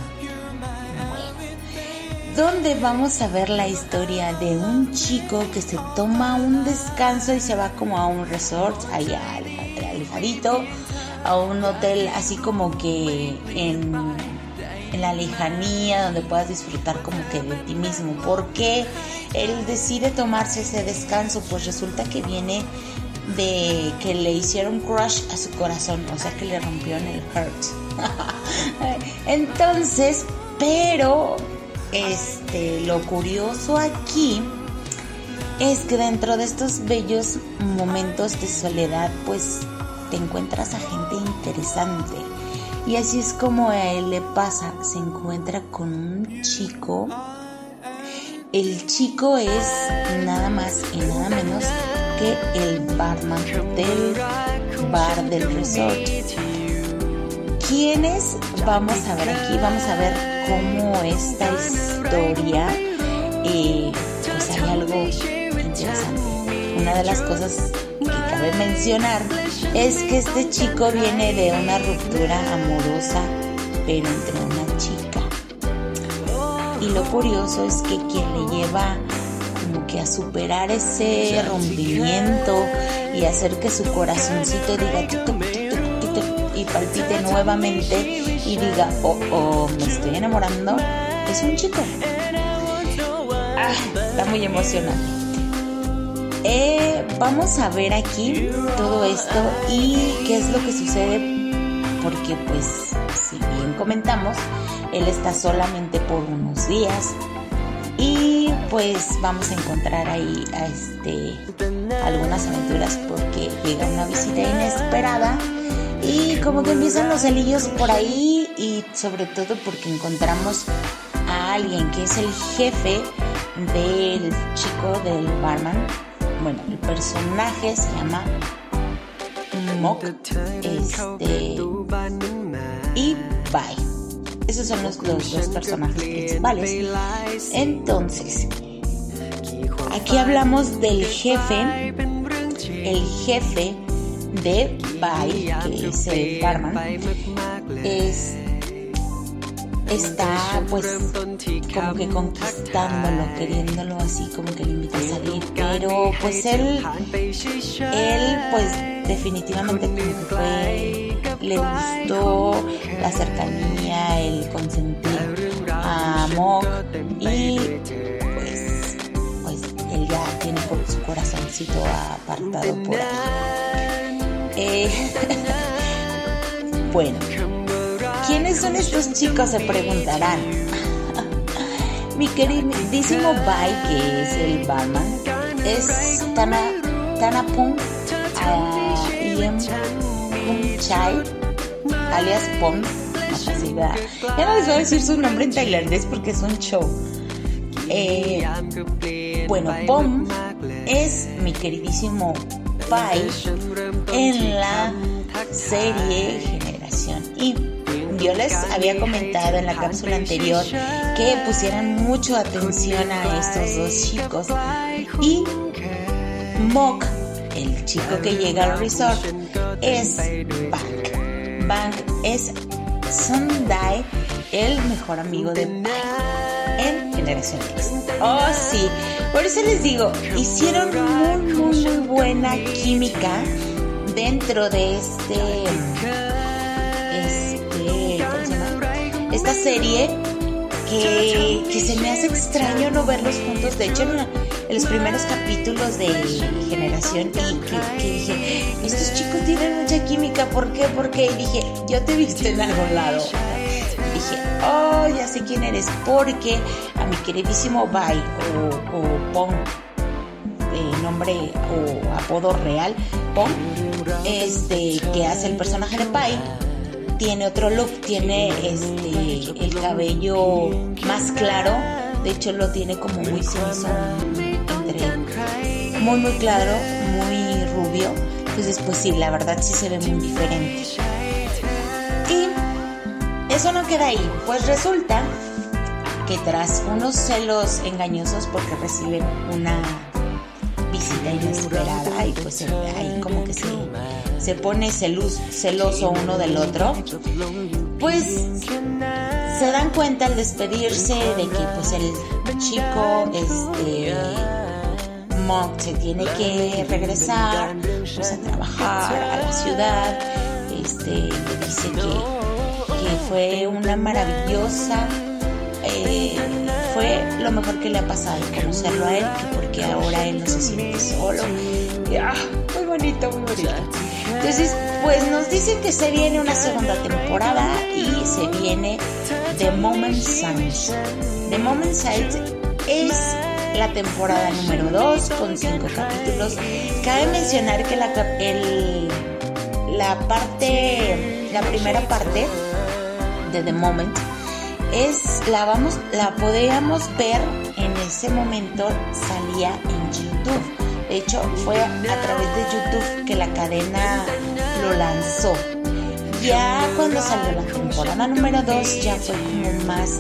Speaker 2: donde vamos a ver la historia de un chico que se toma un descanso y se va como a un resort allá alejadito, a un hotel así como que en la lejanía, donde puedas disfrutar como que de ti mismo. ¿Por qué él decide tomarse ese descanso? Pues resulta que viene de que le hicieron crush a su corazón, o sea que le rompieron el heart. Entonces, pero lo curioso aquí es que dentro de estos bellos momentos de soledad, pues te encuentras a gente interesante. Y así es como a él le pasa, se encuentra con un chico. El chico es nada más y nada menos que el barman del bar del resort. ¿Quiénes vamos a ver aquí? Vamos a ver cómo esta historia, pues hay algo interesante. Una de las cosas que cabe mencionar es que este chico viene de una ruptura amorosa, pero entre una chica. Y lo curioso es que quien le lleva como que a superar ese rompimiento y hacer que su corazoncito diga y palpite nuevamente y diga, oh, me estoy enamorando, es un chico. Está muy emocionante. Vamos a ver aquí todo esto y qué es lo que sucede, porque pues si bien comentamos, él está solamente por unos días y pues vamos a encontrar ahí algunas aventuras porque llega una visita inesperada y como que empiezan los celillos por ahí, y sobre todo porque encontramos a alguien que es el jefe del chico del barman. Bueno, el personaje se llama Mok y Bai. Esos son los dos personajes principales. Entonces, aquí hablamos del jefe. El jefe de Bai, que es el barman, está pues como que conquistándolo, queriéndolo así, como que le invita a salir, pero pues él pues definitivamente como que le gustó la cercanía, el consentir a Mok, y pues él ya tiene por su corazoncito apartado por ahí. Bueno, ¿quiénes son estos chicos?, se preguntarán. Mi queridísimo Bai, que es el barman, es Tanapung Iem Pung Chai, alias Pom. Ya no les voy a decir su nombre en tailandés porque es un show. Bueno, Pom es mi queridísimo Bai en la serie Generación Y. Yo les había comentado en la cápsula anterior que pusieran mucho atención a estos dos chicos, y Mok, el chico que llega al resort, es Bang. Bang es Sundae, el mejor amigo de Bai en Generación X. Oh sí, por eso les digo, hicieron muy buena química dentro de esta serie, que se me hace extraño no verlos juntos. De hecho, en los primeros capítulos de Generación Y, que dije, estos chicos tienen mucha química, ¿por qué? Porque dije, yo te he visto en algún lado. Dije, oh, ya sé quién eres, porque a mi queridísimo Bai o Pong, nombre o apodo real, Pong, que hace el personaje de Bai, tiene otro look, tiene el cabello más claro, de hecho lo tiene como muy cenizo, entre muy claro, muy rubio. Entonces pues sí, la verdad sí se ve muy diferente. Y eso no queda ahí, pues resulta que tras unos celos engañosos porque reciben una visita inesperada y pues ahí como que se pone celoso uno del otro, pues se dan cuenta al despedirse de que pues el chico Mok se tiene que regresar pues a trabajar a la ciudad. Le dice que fue una maravillosa, fue lo mejor que le ha pasado conocerlo a él, porque ahora él no se siente solo. Muy bonito. Entonces, pues nos dicen que se viene una segunda temporada y se viene The Moment Sight. The Moment Sight es la temporada número 2 con 5 capítulos. Cabe mencionar que la primera parte de The Moment la podíamos ver en ese momento, salía en YouTube. De hecho, fue a través de YouTube que la cadena lo lanzó. Ya cuando salió la temporada número 2, ya fue como más,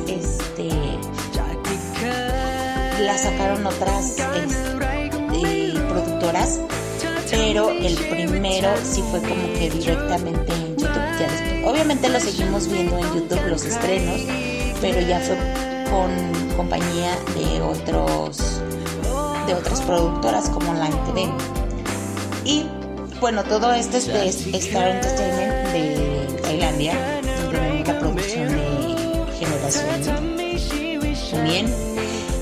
Speaker 2: la sacaron otras productoras, pero el primero sí fue como que directamente en YouTube. Ya después, obviamente lo seguimos viendo en YouTube, los estrenos, pero ya fue con compañía de otras productoras como Line TV. Y bueno, todo esto es de Star Entertainment de Tailandia, donde vemos la producción de Generación. También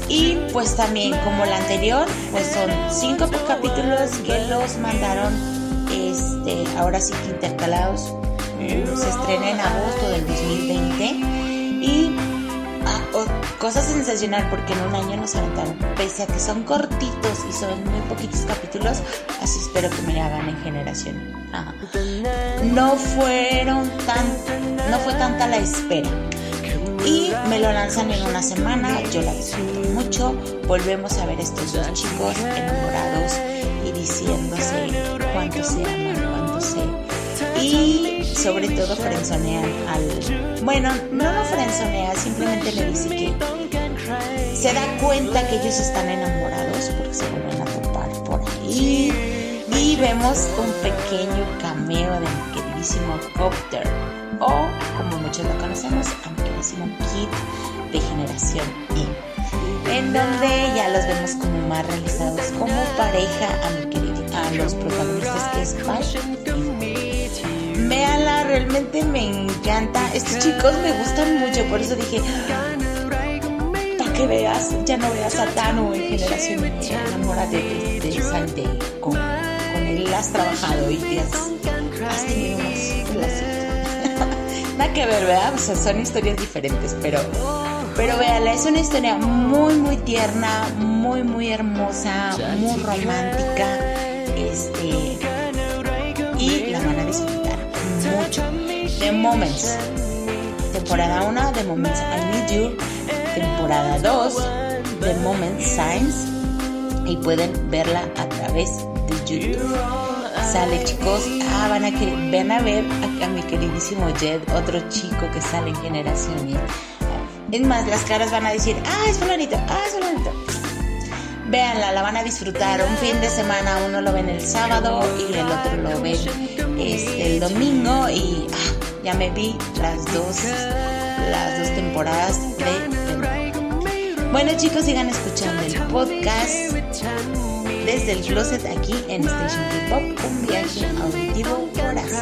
Speaker 2: Y pues también como la anterior, pues son 5 capítulos que los mandaron ahora sí que intercalados. Se estrena en agosto del 2020 y cosa sensacional porque en un año nos aventaron, pese a que son cortitos y son muy poquitos capítulos, así espero que me hagan en Generación. Ajá. No fue tanta la espera y me lo lanzan en una semana. Yo la disfruto mucho. Volvemos a ver estos dos chicos enamorados y diciéndose cuánto se aman, cuánto se... Y sobre todo frenzonean bueno, no frenzonea, simplemente le dice que se da cuenta que ellos están enamorados porque se vuelven a topar por ahí. Y vemos un pequeño cameo de mi queridísimo Copter, o como muchos lo conocemos, a mi queridísimo Kid de Generación Y, en donde ya los vemos como más realizados como pareja a los protagonistas, que es Pash. Véanla, realmente me encanta. Estos chicos me gustan mucho, por eso dije, para que veas, ya no veas a Tano en Generación Y, enamórate de Salte, con él has trabajado y has tenido unas relaciones. Nada que ver, ¿verdad? O sea, son historias diferentes, pero véanla, es una historia muy, muy tierna, muy, muy hermosa, muy romántica, y la van a disfrutar mucho. The Moments, temporada 1, The Moments I Need You, temporada 2, The Moments Signs, y pueden verla a través de YouTube. Sale, chicos, van a ver a mi queridísimo Jed, otro chico que sale en Generación Y. Es más, las caras van a decir, es fulanito, es fulanito. Véanla, la van a disfrutar. Un fin de semana uno lo ven el sábado y el otro lo ven el domingo, y ya me vi las dos temporadas de... Bueno, chicos, sigan escuchando el podcast desde el closet aquí en Station K-Pop, un viaje auditivo voraz.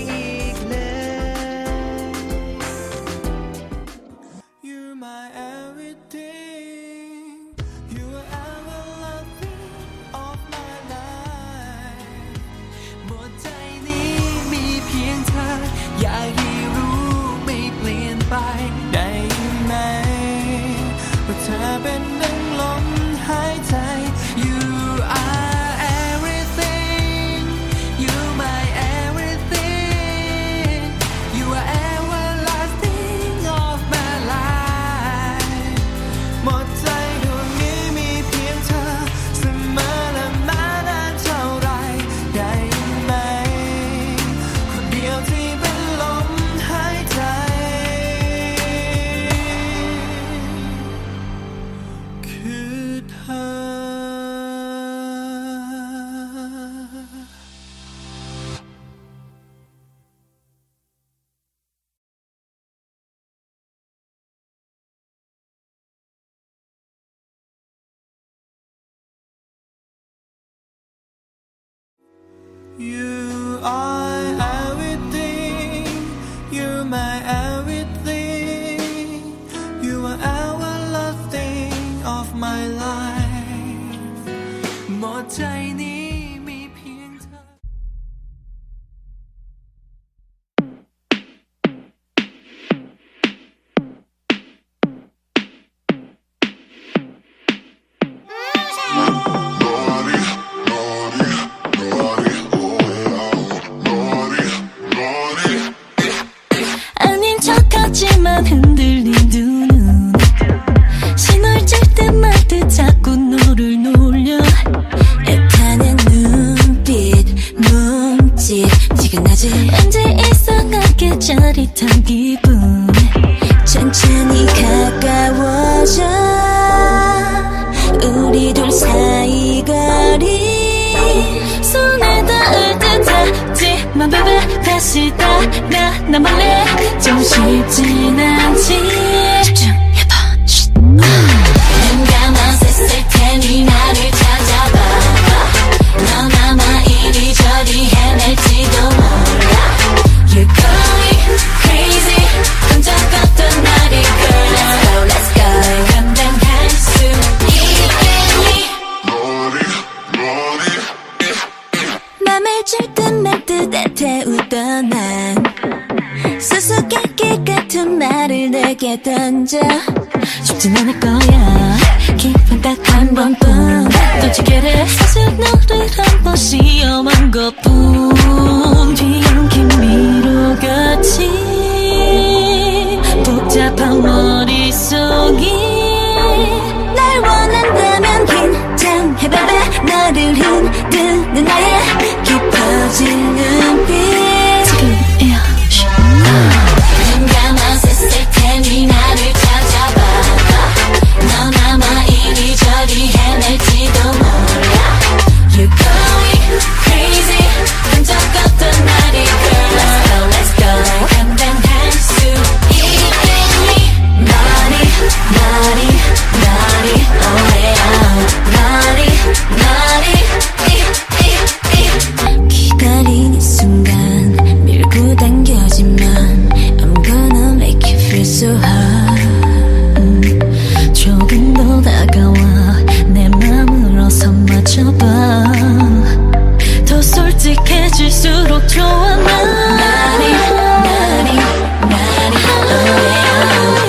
Speaker 6: You are everything, you're my everything, you are everlasting of my life. หมดใจนี้มีเพียงเธอ
Speaker 4: 하지만 흔들린 두 눈 신호를 때 말 때 자꾸 너를 놀려 애타는 눈빛 몸짓 지근하지 왠지 이상하게 짜릿한 기분 천천히 가까워져 우리 둘 사이 거리 손에 닿을 듯하지만 baby 다시 따라 나 몰래 좀 쉽진 않지 집중해봐 눈 감아 셌을 테니 나를 찾아봐 넌 아마 이리저리 헤맬지도 몰라 You're going crazy 깜짝같던 날이 girl Let's go, let's go 감당할 수 내게 던져 쉽진 않을 거야 기분 딱 한 번뿐 던지기를 사실 너를 한번 시험한 것뿐 뒤엉킨 미로같이 복잡한 머릿속이 날 원한다면 긴장해봐봐 너를 흔드는 나의 깊어진 눈빛 지금이야 눈 감아 셌을 테니 나를 찾아봐 넌 아마 이리저리 헤맬지도 몰라 You're going crazy 끈적었던 날이 girl Let's go 감당할 수 있겠니 Naughty oh yeah Naughty 기다린 이 순간 밀고 당겨지만 I'm gonna make you feel so hot 조금 더 다가와 내 맘으로 손 맞춰봐 더 솔직해질수록 좋아 Naughty oh yeah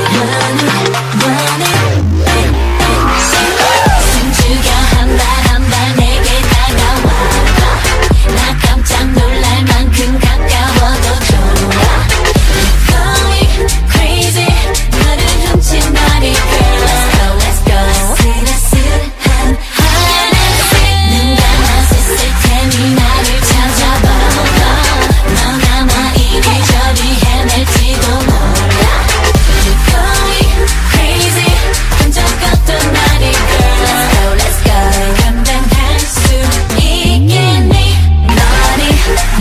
Speaker 4: 숨죽여 한 발 내게 다가와 나 깜짝 놀랄 만큼 가까워도 좋아 You're going crazy 너를 훔친 날이 girl Let's go 스라스한 하나씩 눈 감아 셌을 테니 나를 찾아봐 넌 아마 이리저리 헤맬지도 몰라 You're going crazy 끈적었던 날이 girl Let's go 감당할 수 있겠니 Naughty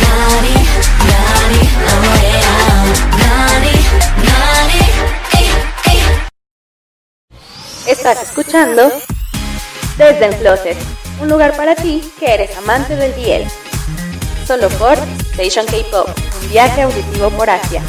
Speaker 4: oh yeah Naughty
Speaker 5: Estás escuchando Desde el Closet, un lugar para ti que eres amante del DL. Solo por Station K-Pop, un viaje auditivo por Asia.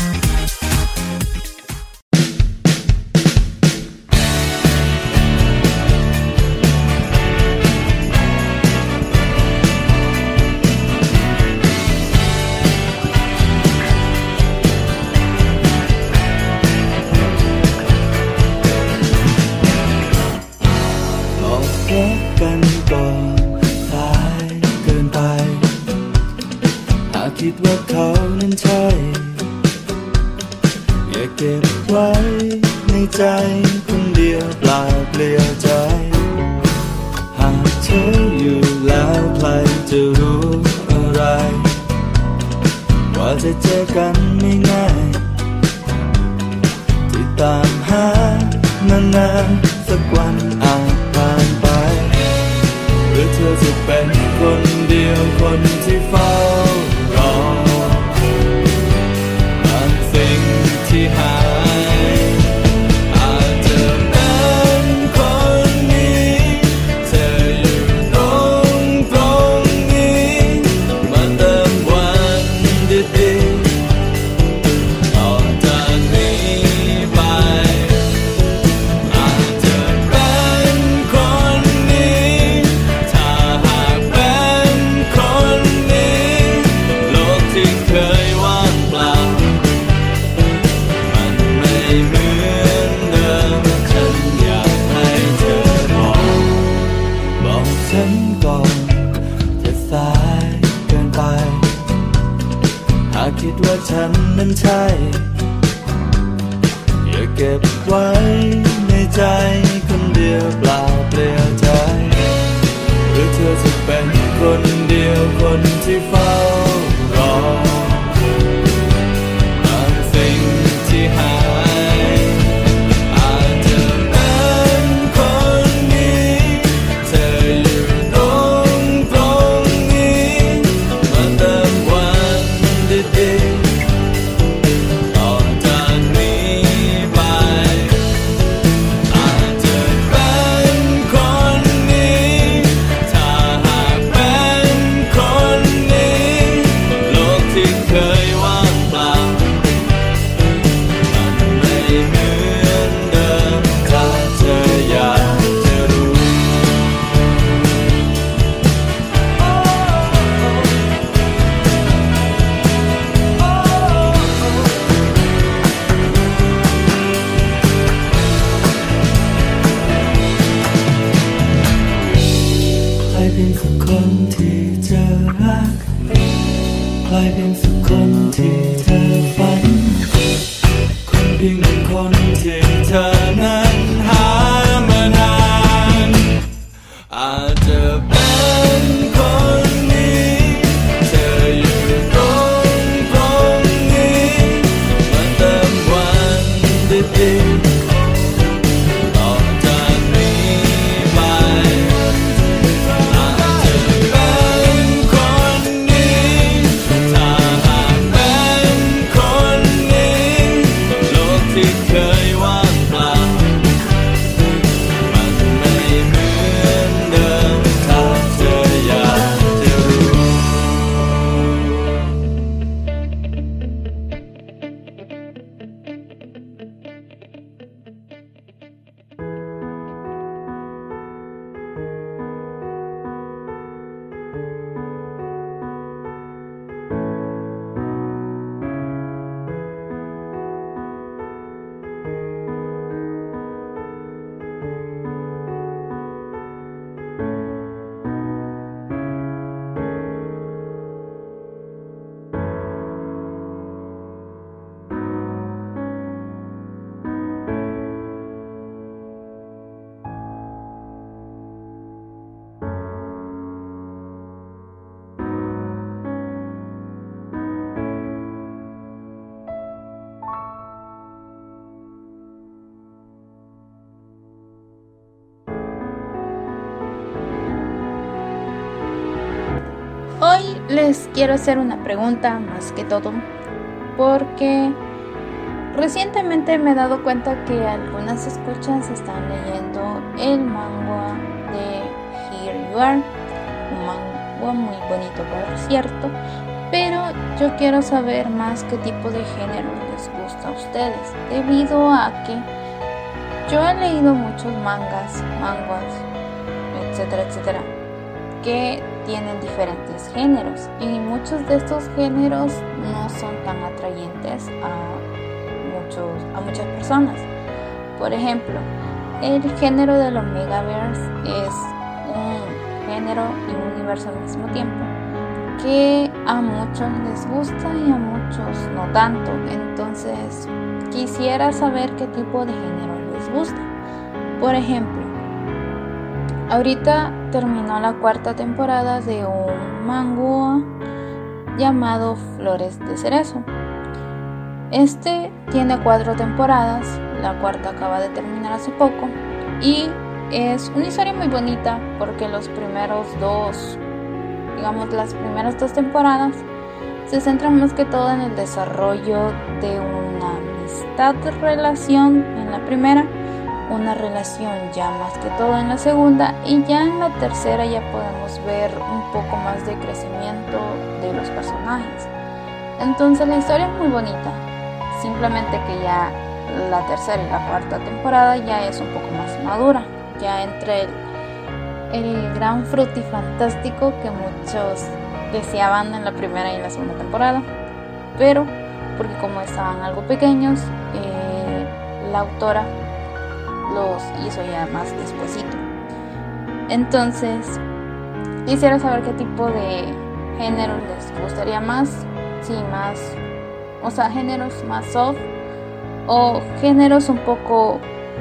Speaker 6: กันก่อนตายเกินไปหากคิดว่าเขานั้นใช่อย่าเก็บไว้ในใจคนเดียวเปล่าเปลี่ยวใจหากเธออยู่แล้วใครจะรู้อะไรว่าจะเจอกันไม่ง่ายที่ตามหานานๆสักวันอาจผ่านไปหรือเธอจะเป็นคนเดียวคนที่เฝ้ารอบางสิ่งที่หายอาจจะเป็นคนนี้เธออยู่ตรงนี้มาเติมวันดีๆต่อจากนี้ไปอาจจะเป็นคนนี้ถ้าหากเป็นคนนี้ายเป็นสักคนที่เธอฝันคนเพียงหนึ่งคนที่เธอนั้นหามานานอาจจะเป็นคนนี้เธออยู่ตรงนี้มาเติมวันดีๆต่อจากนี้ไปอาจจะเป็นคนนี้ถ้าหากเป็นคนนี้โลกที่เคยว่างเปล่ามันไม่เหมือนเดิมถ้าเธออยากจะรู้
Speaker 1: Hoy les quiero hacer una pregunta más que todo, porque recientemente me he dado cuenta que algunas escuchas están leyendo el manga de Here You Are, un manga muy bonito por cierto, pero yo quiero saber más qué tipo de género les gusta a ustedes, debido a que yo he leído muchos mangas, etcétera, etcétera, que tienen diferentes géneros y muchos de estos géneros no son tan atrayentes a muchas personas. Por ejemplo, el género del Omegaverse es un género y un universo al mismo tiempo que a muchos les gusta y a muchos no tanto. Entonces quisiera saber qué tipo de género les gusta. Por ejemplo, ahorita terminó la 4ª temporada de un manga llamado Flores de Cerezo. Este tiene 4 temporadas, la 4ª acaba de terminar hace poco y es una historia muy bonita porque las primeras 2 temporadas se centran más que todo en el desarrollo de una relación en la primera, una relación ya más que todo en la segunda, y ya en la tercera ya podemos ver un poco más de crecimiento de los personajes. Entonces la historia es muy bonita, simplemente que ya la 3ª y la 4ª temporada ya es un poco más madura, ya entre el gran frutifantástico que muchos deseaban en la 1ª y en la 2ª temporada, pero porque como estaban algo pequeños, la autora los hizo ya más despuesito. Entonces quisiera saber qué tipo de género les gustaría más, géneros más soft o géneros un poco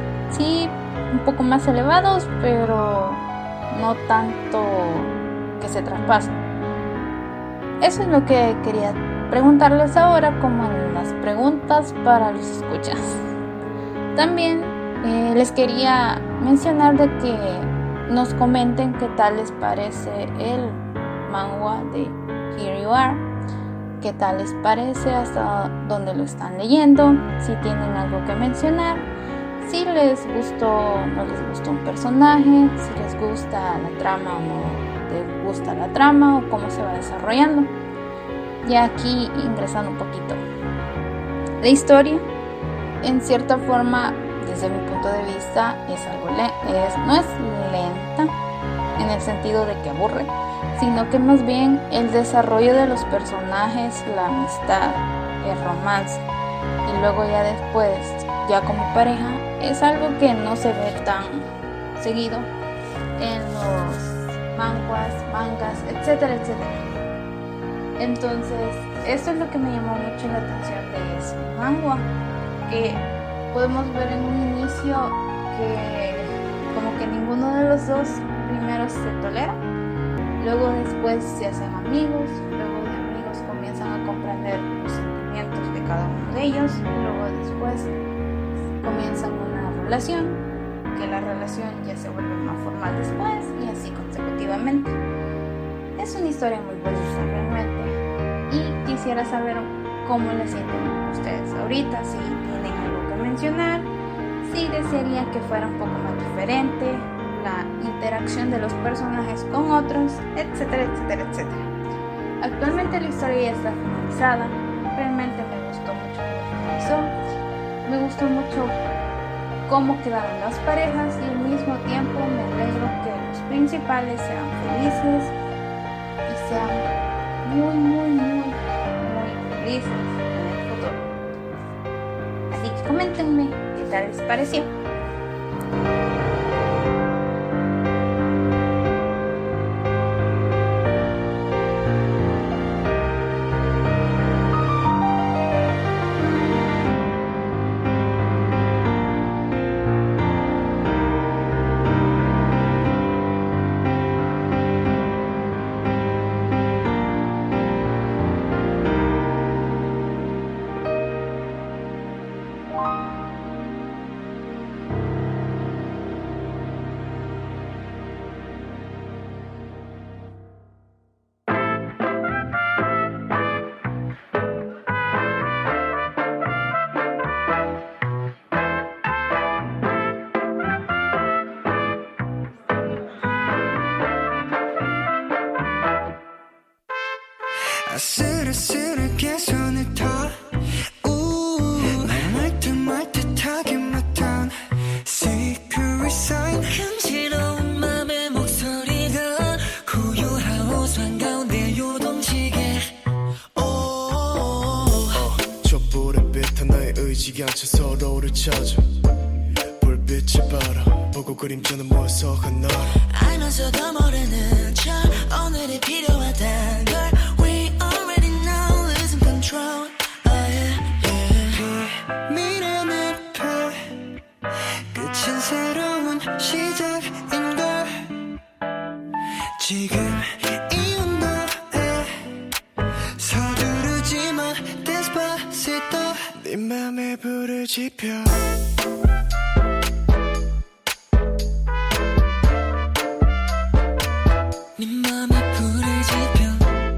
Speaker 1: más elevados, pero no tanto que se traspasen. Eso es lo que quería preguntarles ahora, como en las preguntas para los escuchas. También les quería mencionar de que nos comenten qué tal les parece el manga de Here You Are, qué tal les parece, hasta dónde lo están leyendo, si tienen algo que mencionar, si les gustó o no les gustó un personaje, si les gusta la trama o no les gusta la trama, o cómo se va desarrollando. Y aquí ingresando un poquito, la historia en cierta forma, desde mi punto de vista, no es lenta en el sentido de que aburre, sino que más bien el desarrollo de los personajes, la amistad, el romance y luego ya después, ya como pareja, es algo que no se ve tan seguido en los mangas, etcétera, etcétera. Entonces esto es lo que me llamó mucho la atención de ese manga, que podemos ver en un inicio que como que ninguno de los dos primeros se tolera, luego después se hacen amigos, luego de amigos comienzan a comprender los sentimientos de cada uno de ellos, y luego después comienzan una relación, que la relación ya se vuelve más formal después, y así consecutivamente. Es una historia muy bonita realmente, y quisiera saber cómo la sienten ustedes ahorita, si tienen algo que mencionar, si desearían que fuera un poco más diferente la interacción de los personajes con otros, etcétera, etcétera, etcétera. Actualmente la historia ya está finalizada, realmente me gustó mucho cómo finalizó, me gustó mucho cómo quedaron las parejas, y al mismo tiempo me alegro que los principales sean felices y sean muy, muy, muy, muy felices en el futuro. Así que coméntenme qué tal les pareció.
Speaker 6: 아슬아슬하게 손을 터 날 듯하게 못한 secret sign 금지러운 맘의 목소리가 고요하고 산 가운데 요동치게 촛불에 빛한 나의 의지가 쳐 서로를 찾아 불빛이 바라 보고 그림자는 모여서 하나로 알면서도 모르는 척 오늘이 필요하단 걸 We already know losing control 미련의 배 끝은 새로운 시작인걸 지금 이 온도에 서두르지만 Despacito 네 맘에 불을 지펴 네 맘에 불을 지펴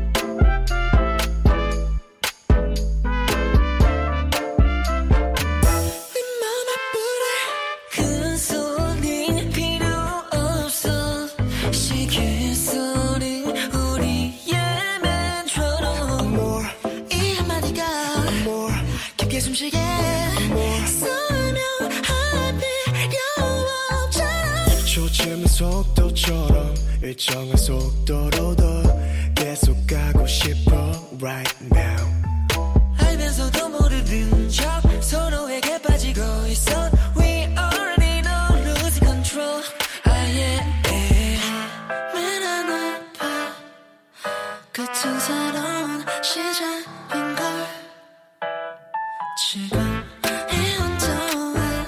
Speaker 6: 네 맘에 불을 큰 소린 필요 없어 시계 소린 우리의 맨처럼 Amor 이 한마디가 Amor 깊게 숨쉬게 Amor 설명할 필요 없잖아 초침의 속도처럼 일정한 속도로 더 계속 가고 싶어 right now 알면서도 모르는 척 서로에게 빠지고 있어 We already know losing control 맨 하나봐 끝은 새로운 시작인걸 지금 이 온도에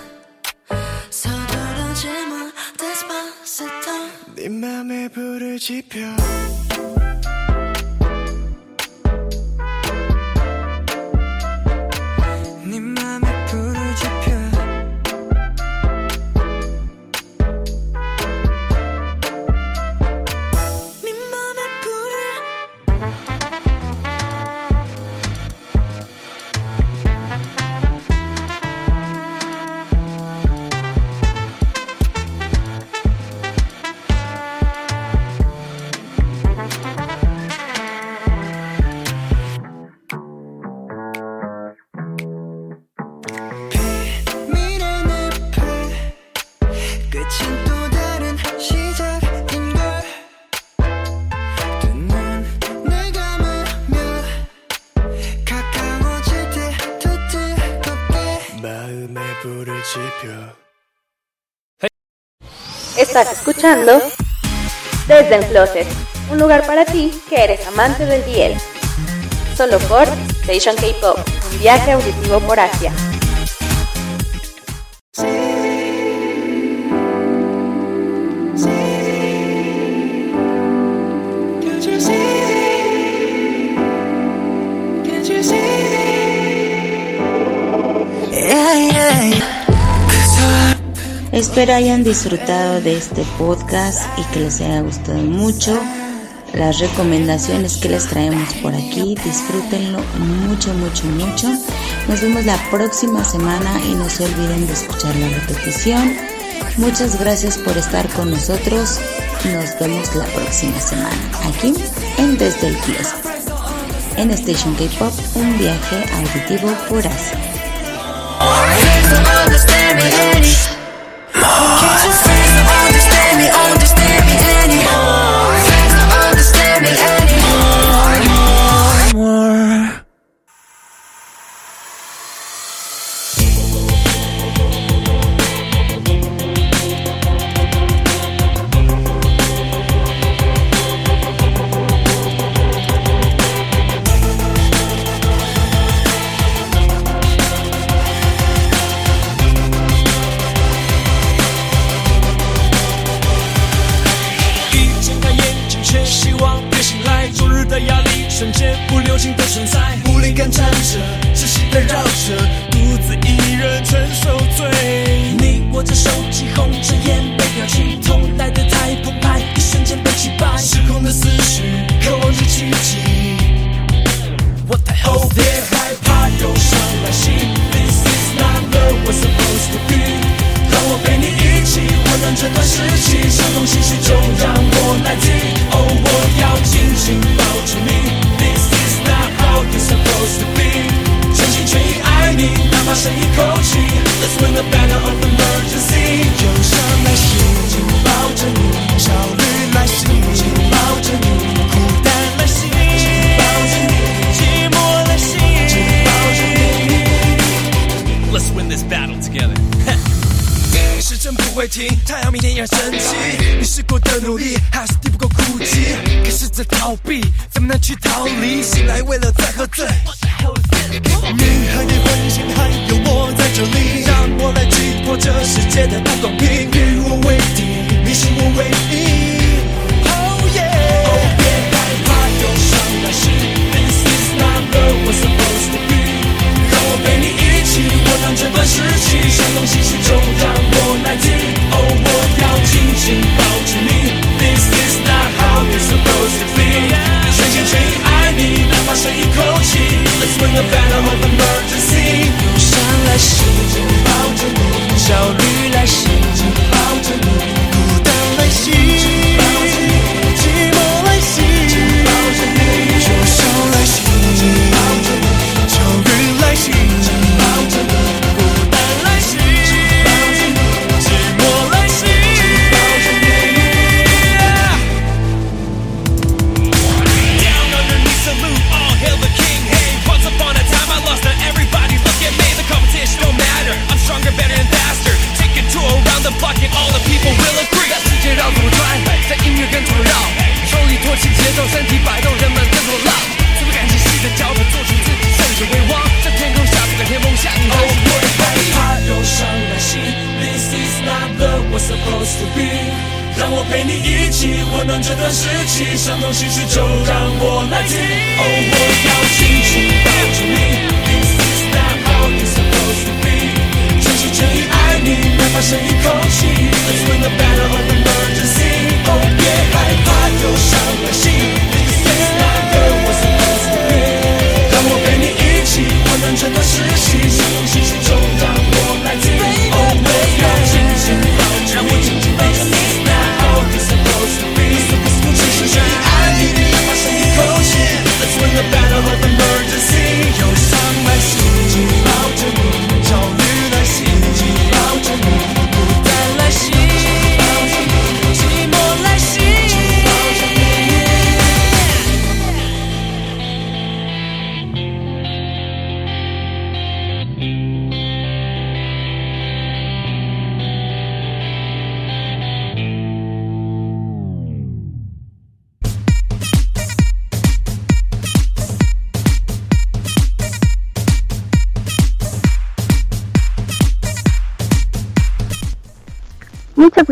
Speaker 6: 서두르지만 Despacito 네 맘에 불을 지펴 네 맘에 불을 지펴 네 맘에 불을 미련의 배 끝은 또 다른 시작인걸 두 눈 내가 감으면 가까워질 때 더 뜨겁게 마음에 불을 지펴
Speaker 5: Estás escuchando Desde el Closet, un lugar para ti que eres amante del DL. Solo por Station K-Pop, un viaje auditivo por Asia.
Speaker 2: Espero hayan disfrutado de este podcast y que les haya gustado mucho. Las recomendaciones que les traemos por aquí, disfrútenlo mucho, mucho, mucho. Nos vemos la próxima semana y no se olviden de escuchar la repetición. Muchas gracias por estar con nosotros. Nos vemos la próxima semana aquí en Desde el Closet, en Station K-Pop, un viaje auditivo por Asia.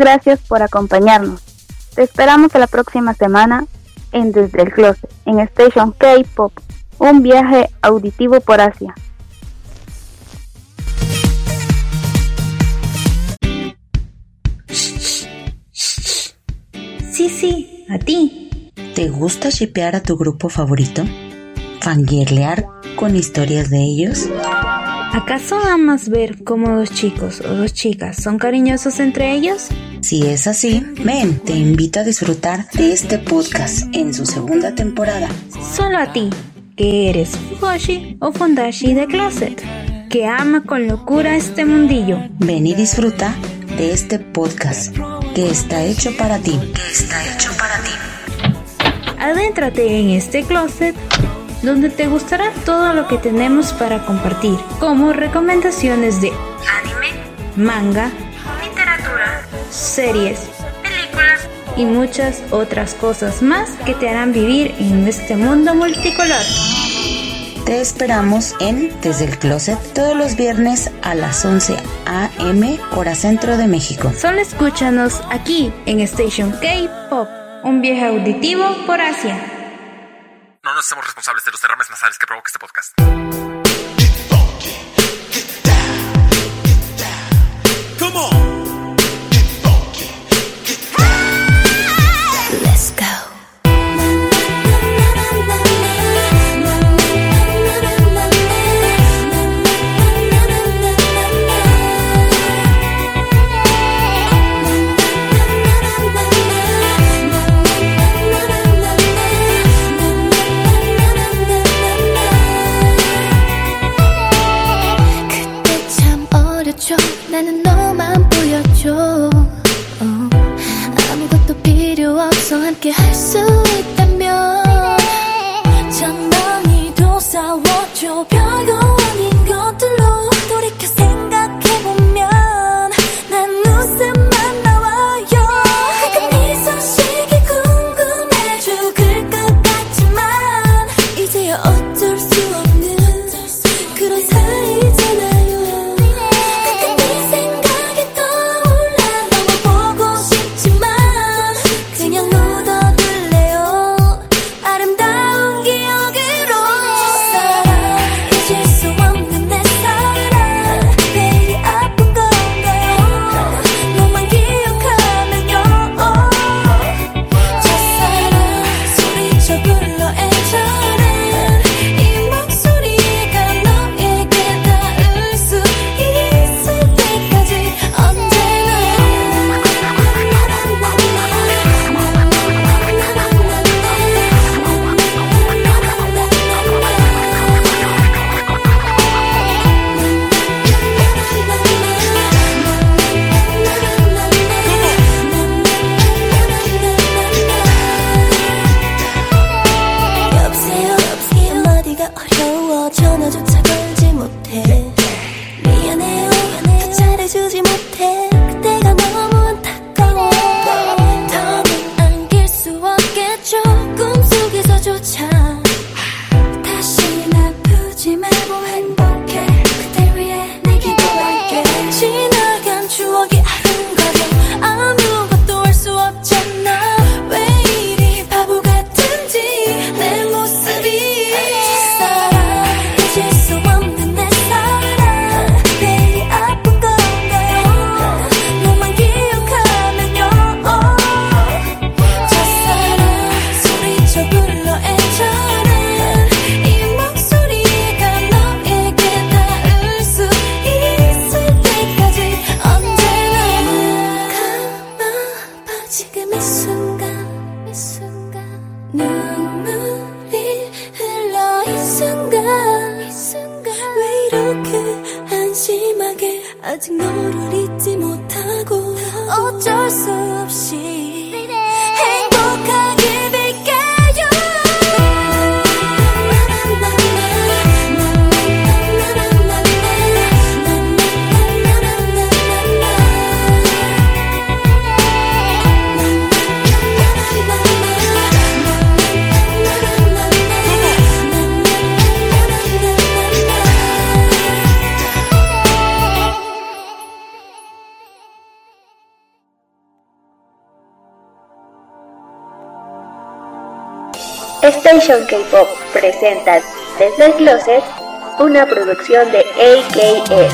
Speaker 9: gracias por acompañarnos. Te esperamos la próxima semana en Desde el Closet, en Station K-Pop, un viaje auditivo por Asia.
Speaker 1: Sí, a ti.
Speaker 2: ¿Te gusta shippear a tu grupo favorito? ¿Fangirlear con historias de ellos?
Speaker 1: ¿Acaso amas ver cómo dos chicos o dos chicas son cariñosos entre ellos?
Speaker 2: Si es así, ven, te invito a disfrutar de este podcast en su segunda temporada.
Speaker 1: Solo a ti, que eres Fujoshi o Fundashi de Closet, que ama con locura este mundillo.
Speaker 2: Ven y disfruta de este podcast que está hecho para ti.
Speaker 1: Adéntrate en este closet donde te gustará todo lo que tenemos para compartir, como recomendaciones de anime, manga, literatura, series, películas y muchas otras cosas más que te harán vivir en este mundo multicolor.
Speaker 2: Te esperamos en Desde el Closet todos los viernes a las 11 a.m. hora centro de México.
Speaker 1: Solo escúchanos aquí en Station K-Pop, un viaje auditivo por Asia.
Speaker 3: No nos hacemos responsables de los derrames nasales que provoca este podcast.
Speaker 8: Come on.
Speaker 4: Let's go. 나는 너만 보여줘 아무것도 필요 없어 함께 할 수 있다면 장난이도 싸워줘 별거 아닌 것들로 돌이켜 생각해보면 난 웃음만 나와요 그 네 소식이 궁금해 죽을 것 같지만 이제야 어쩔 수 없는 그런 사이잖아요 전화조차 걸지 못해 미안해요 더 잘해주지 못해 그때가 너무 안타까워 더는 안길 수 없겠죠 꿈속에서조차 다신 아프지 말고 행복해 그댈 위해 내 기도할게 지나간 추억이 아른거려 아무것도 할 수 없잖아 왜 이리 바보 같은지 내 모습이 지금 이 순간 눈물이 흘러 이 순간 왜 이렇게 한심하게 아직 너를 잊지 못하고 어쩔 수 없이 행복하게 빌게요
Speaker 5: Station K-Pop presenta Desde el Closet, una producción de AKS.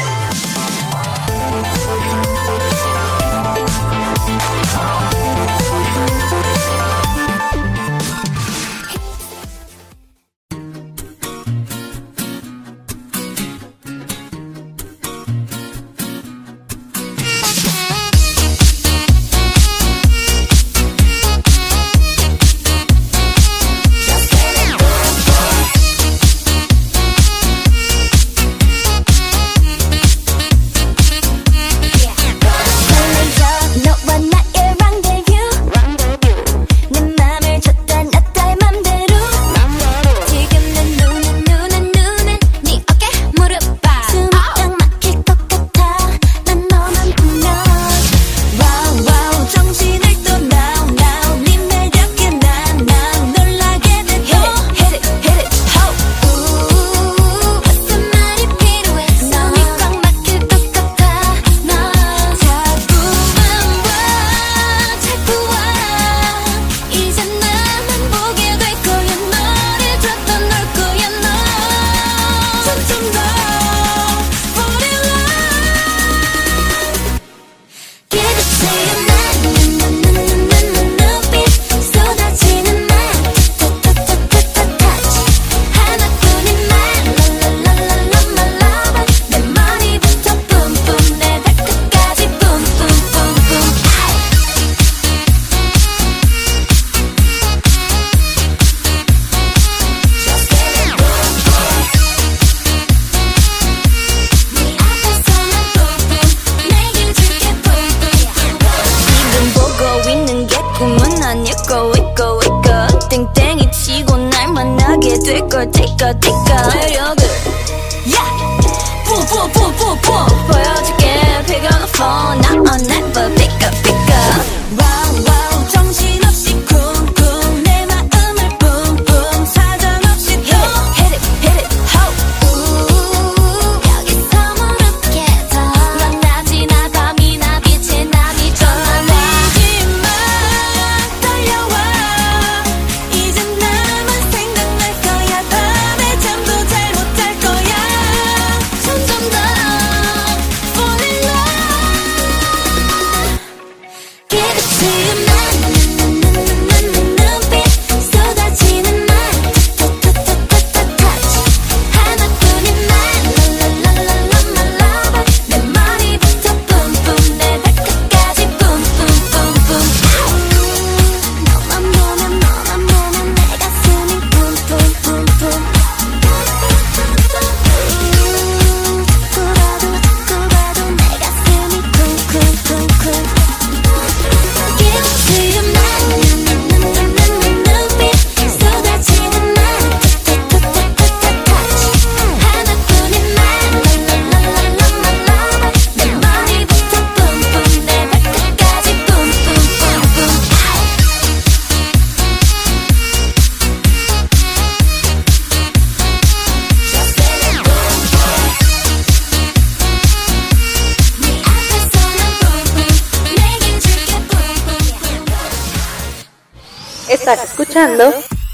Speaker 5: Estás escuchando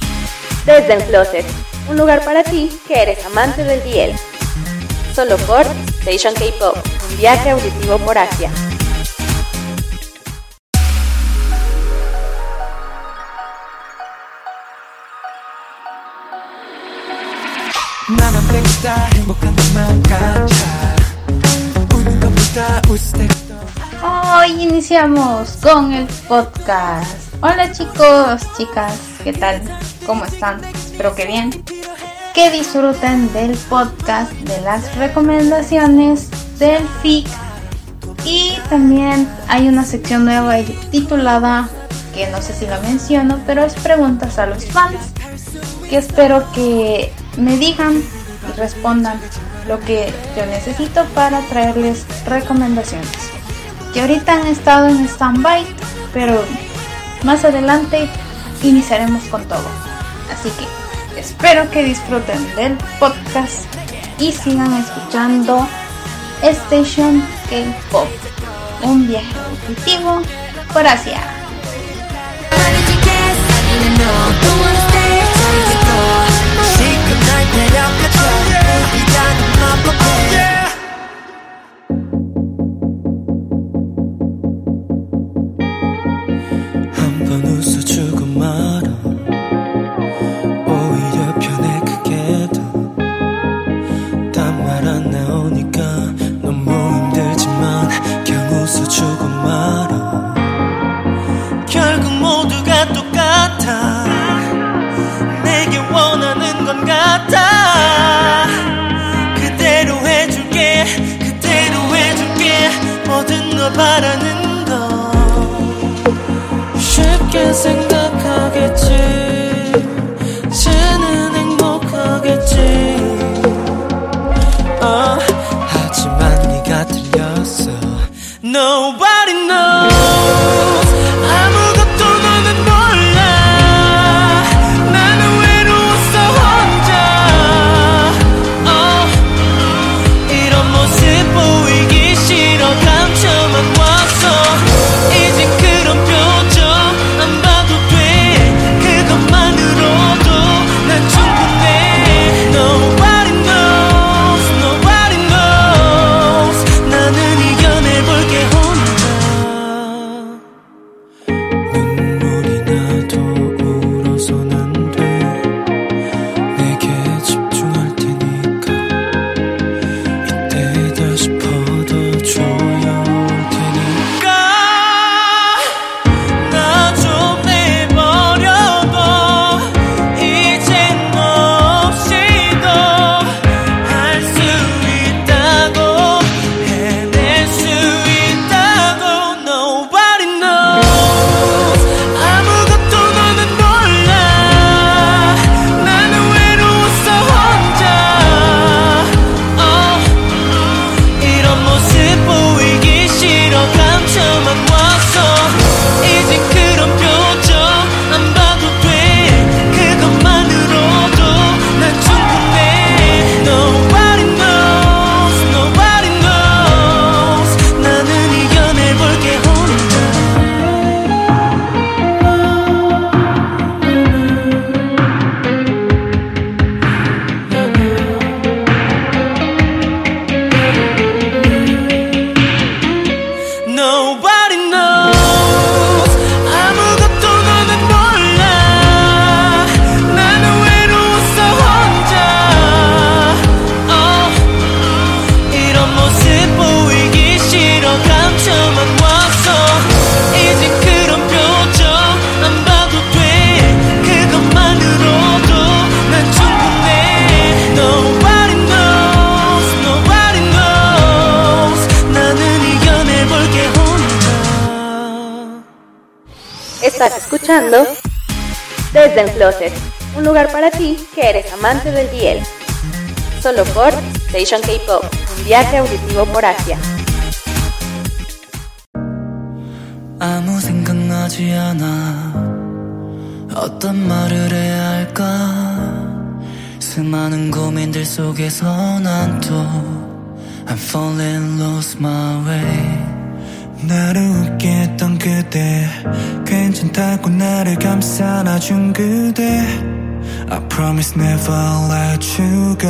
Speaker 5: Desde el Closet, un lugar para ti que eres amante del DL. Solo por Station K-Pop, un viaje auditivo por Asia.
Speaker 1: Hoy iniciamos con el podcast. Hola chicos, chicas, ¿qué tal? ¿Cómo están? Espero que bien. Que disfruten del podcast, de las recomendaciones, del FIC. Y también hay una sección nueva titulada, que no sé si la menciono, pero es preguntas a los fans, que espero que me digan y respondan lo que yo necesito para traerles recomendaciones, que ahorita han estado en stand-by, pero más adelante iniciaremos con todo. Así que espero que disfruten del podcast y sigan escuchando Station K-Pop, un viaje auditivo por Asia.
Speaker 8: 네가 바라는 거 쉽게 생각하겠지 쟤는 행복하겠지 하지만 네가 틀렸어 Nobody knows 아무것도 너는 몰라 나는 외로웠어 혼자 이런 모습 보이기 싫어 감춰만 왔어 이젠 그런 표정 안 봐도 돼 그것만으로도 난 충분해 Nobody knows Nobody knows 나는 이겨내볼게 혼자 눈물이 나도 울어서는 돼 내게 집중할 테니까 이때 다시 퍼져줘야 올 테니까 나 좀 내버려둬 이젠 너 없이도 할 수 있다고 해낼 수 있다고 Nobody knows 아무것도 너는 몰라 나는 외로웠어 혼자 이런 모습 보이기 싫어 감춰만 왔어 이젠 그런 표정 안 봐도 돼 그것만으로도 난 충분해 Nobody knows Nobody knows 나는 이겨내볼게 혼자 Nobody knows 아무것도 너는 몰라 나는 외로웠어 혼자 이런 모습 보이기 싫어 감춰만 왔어 이젠 그런 표정 안 봐도 돼 그것만으로도 난 충분해 Nobody knows Nobody knows 나는 이겨내볼게 혼자
Speaker 5: Estás escuchando Desde el Closet, un lugar para ti que eres amante del DL. Solo por Station K-Pop, un viaje auditivo por Asia.
Speaker 6: 아무 생각나지 않아 어떤 말을 해야 할까 수많은 고민들 속에서 난 또 I'm falling lost my way 나를 웃게 했던 그대 괜찮다고 나를 감싸 안아준 그대 I promise never let you go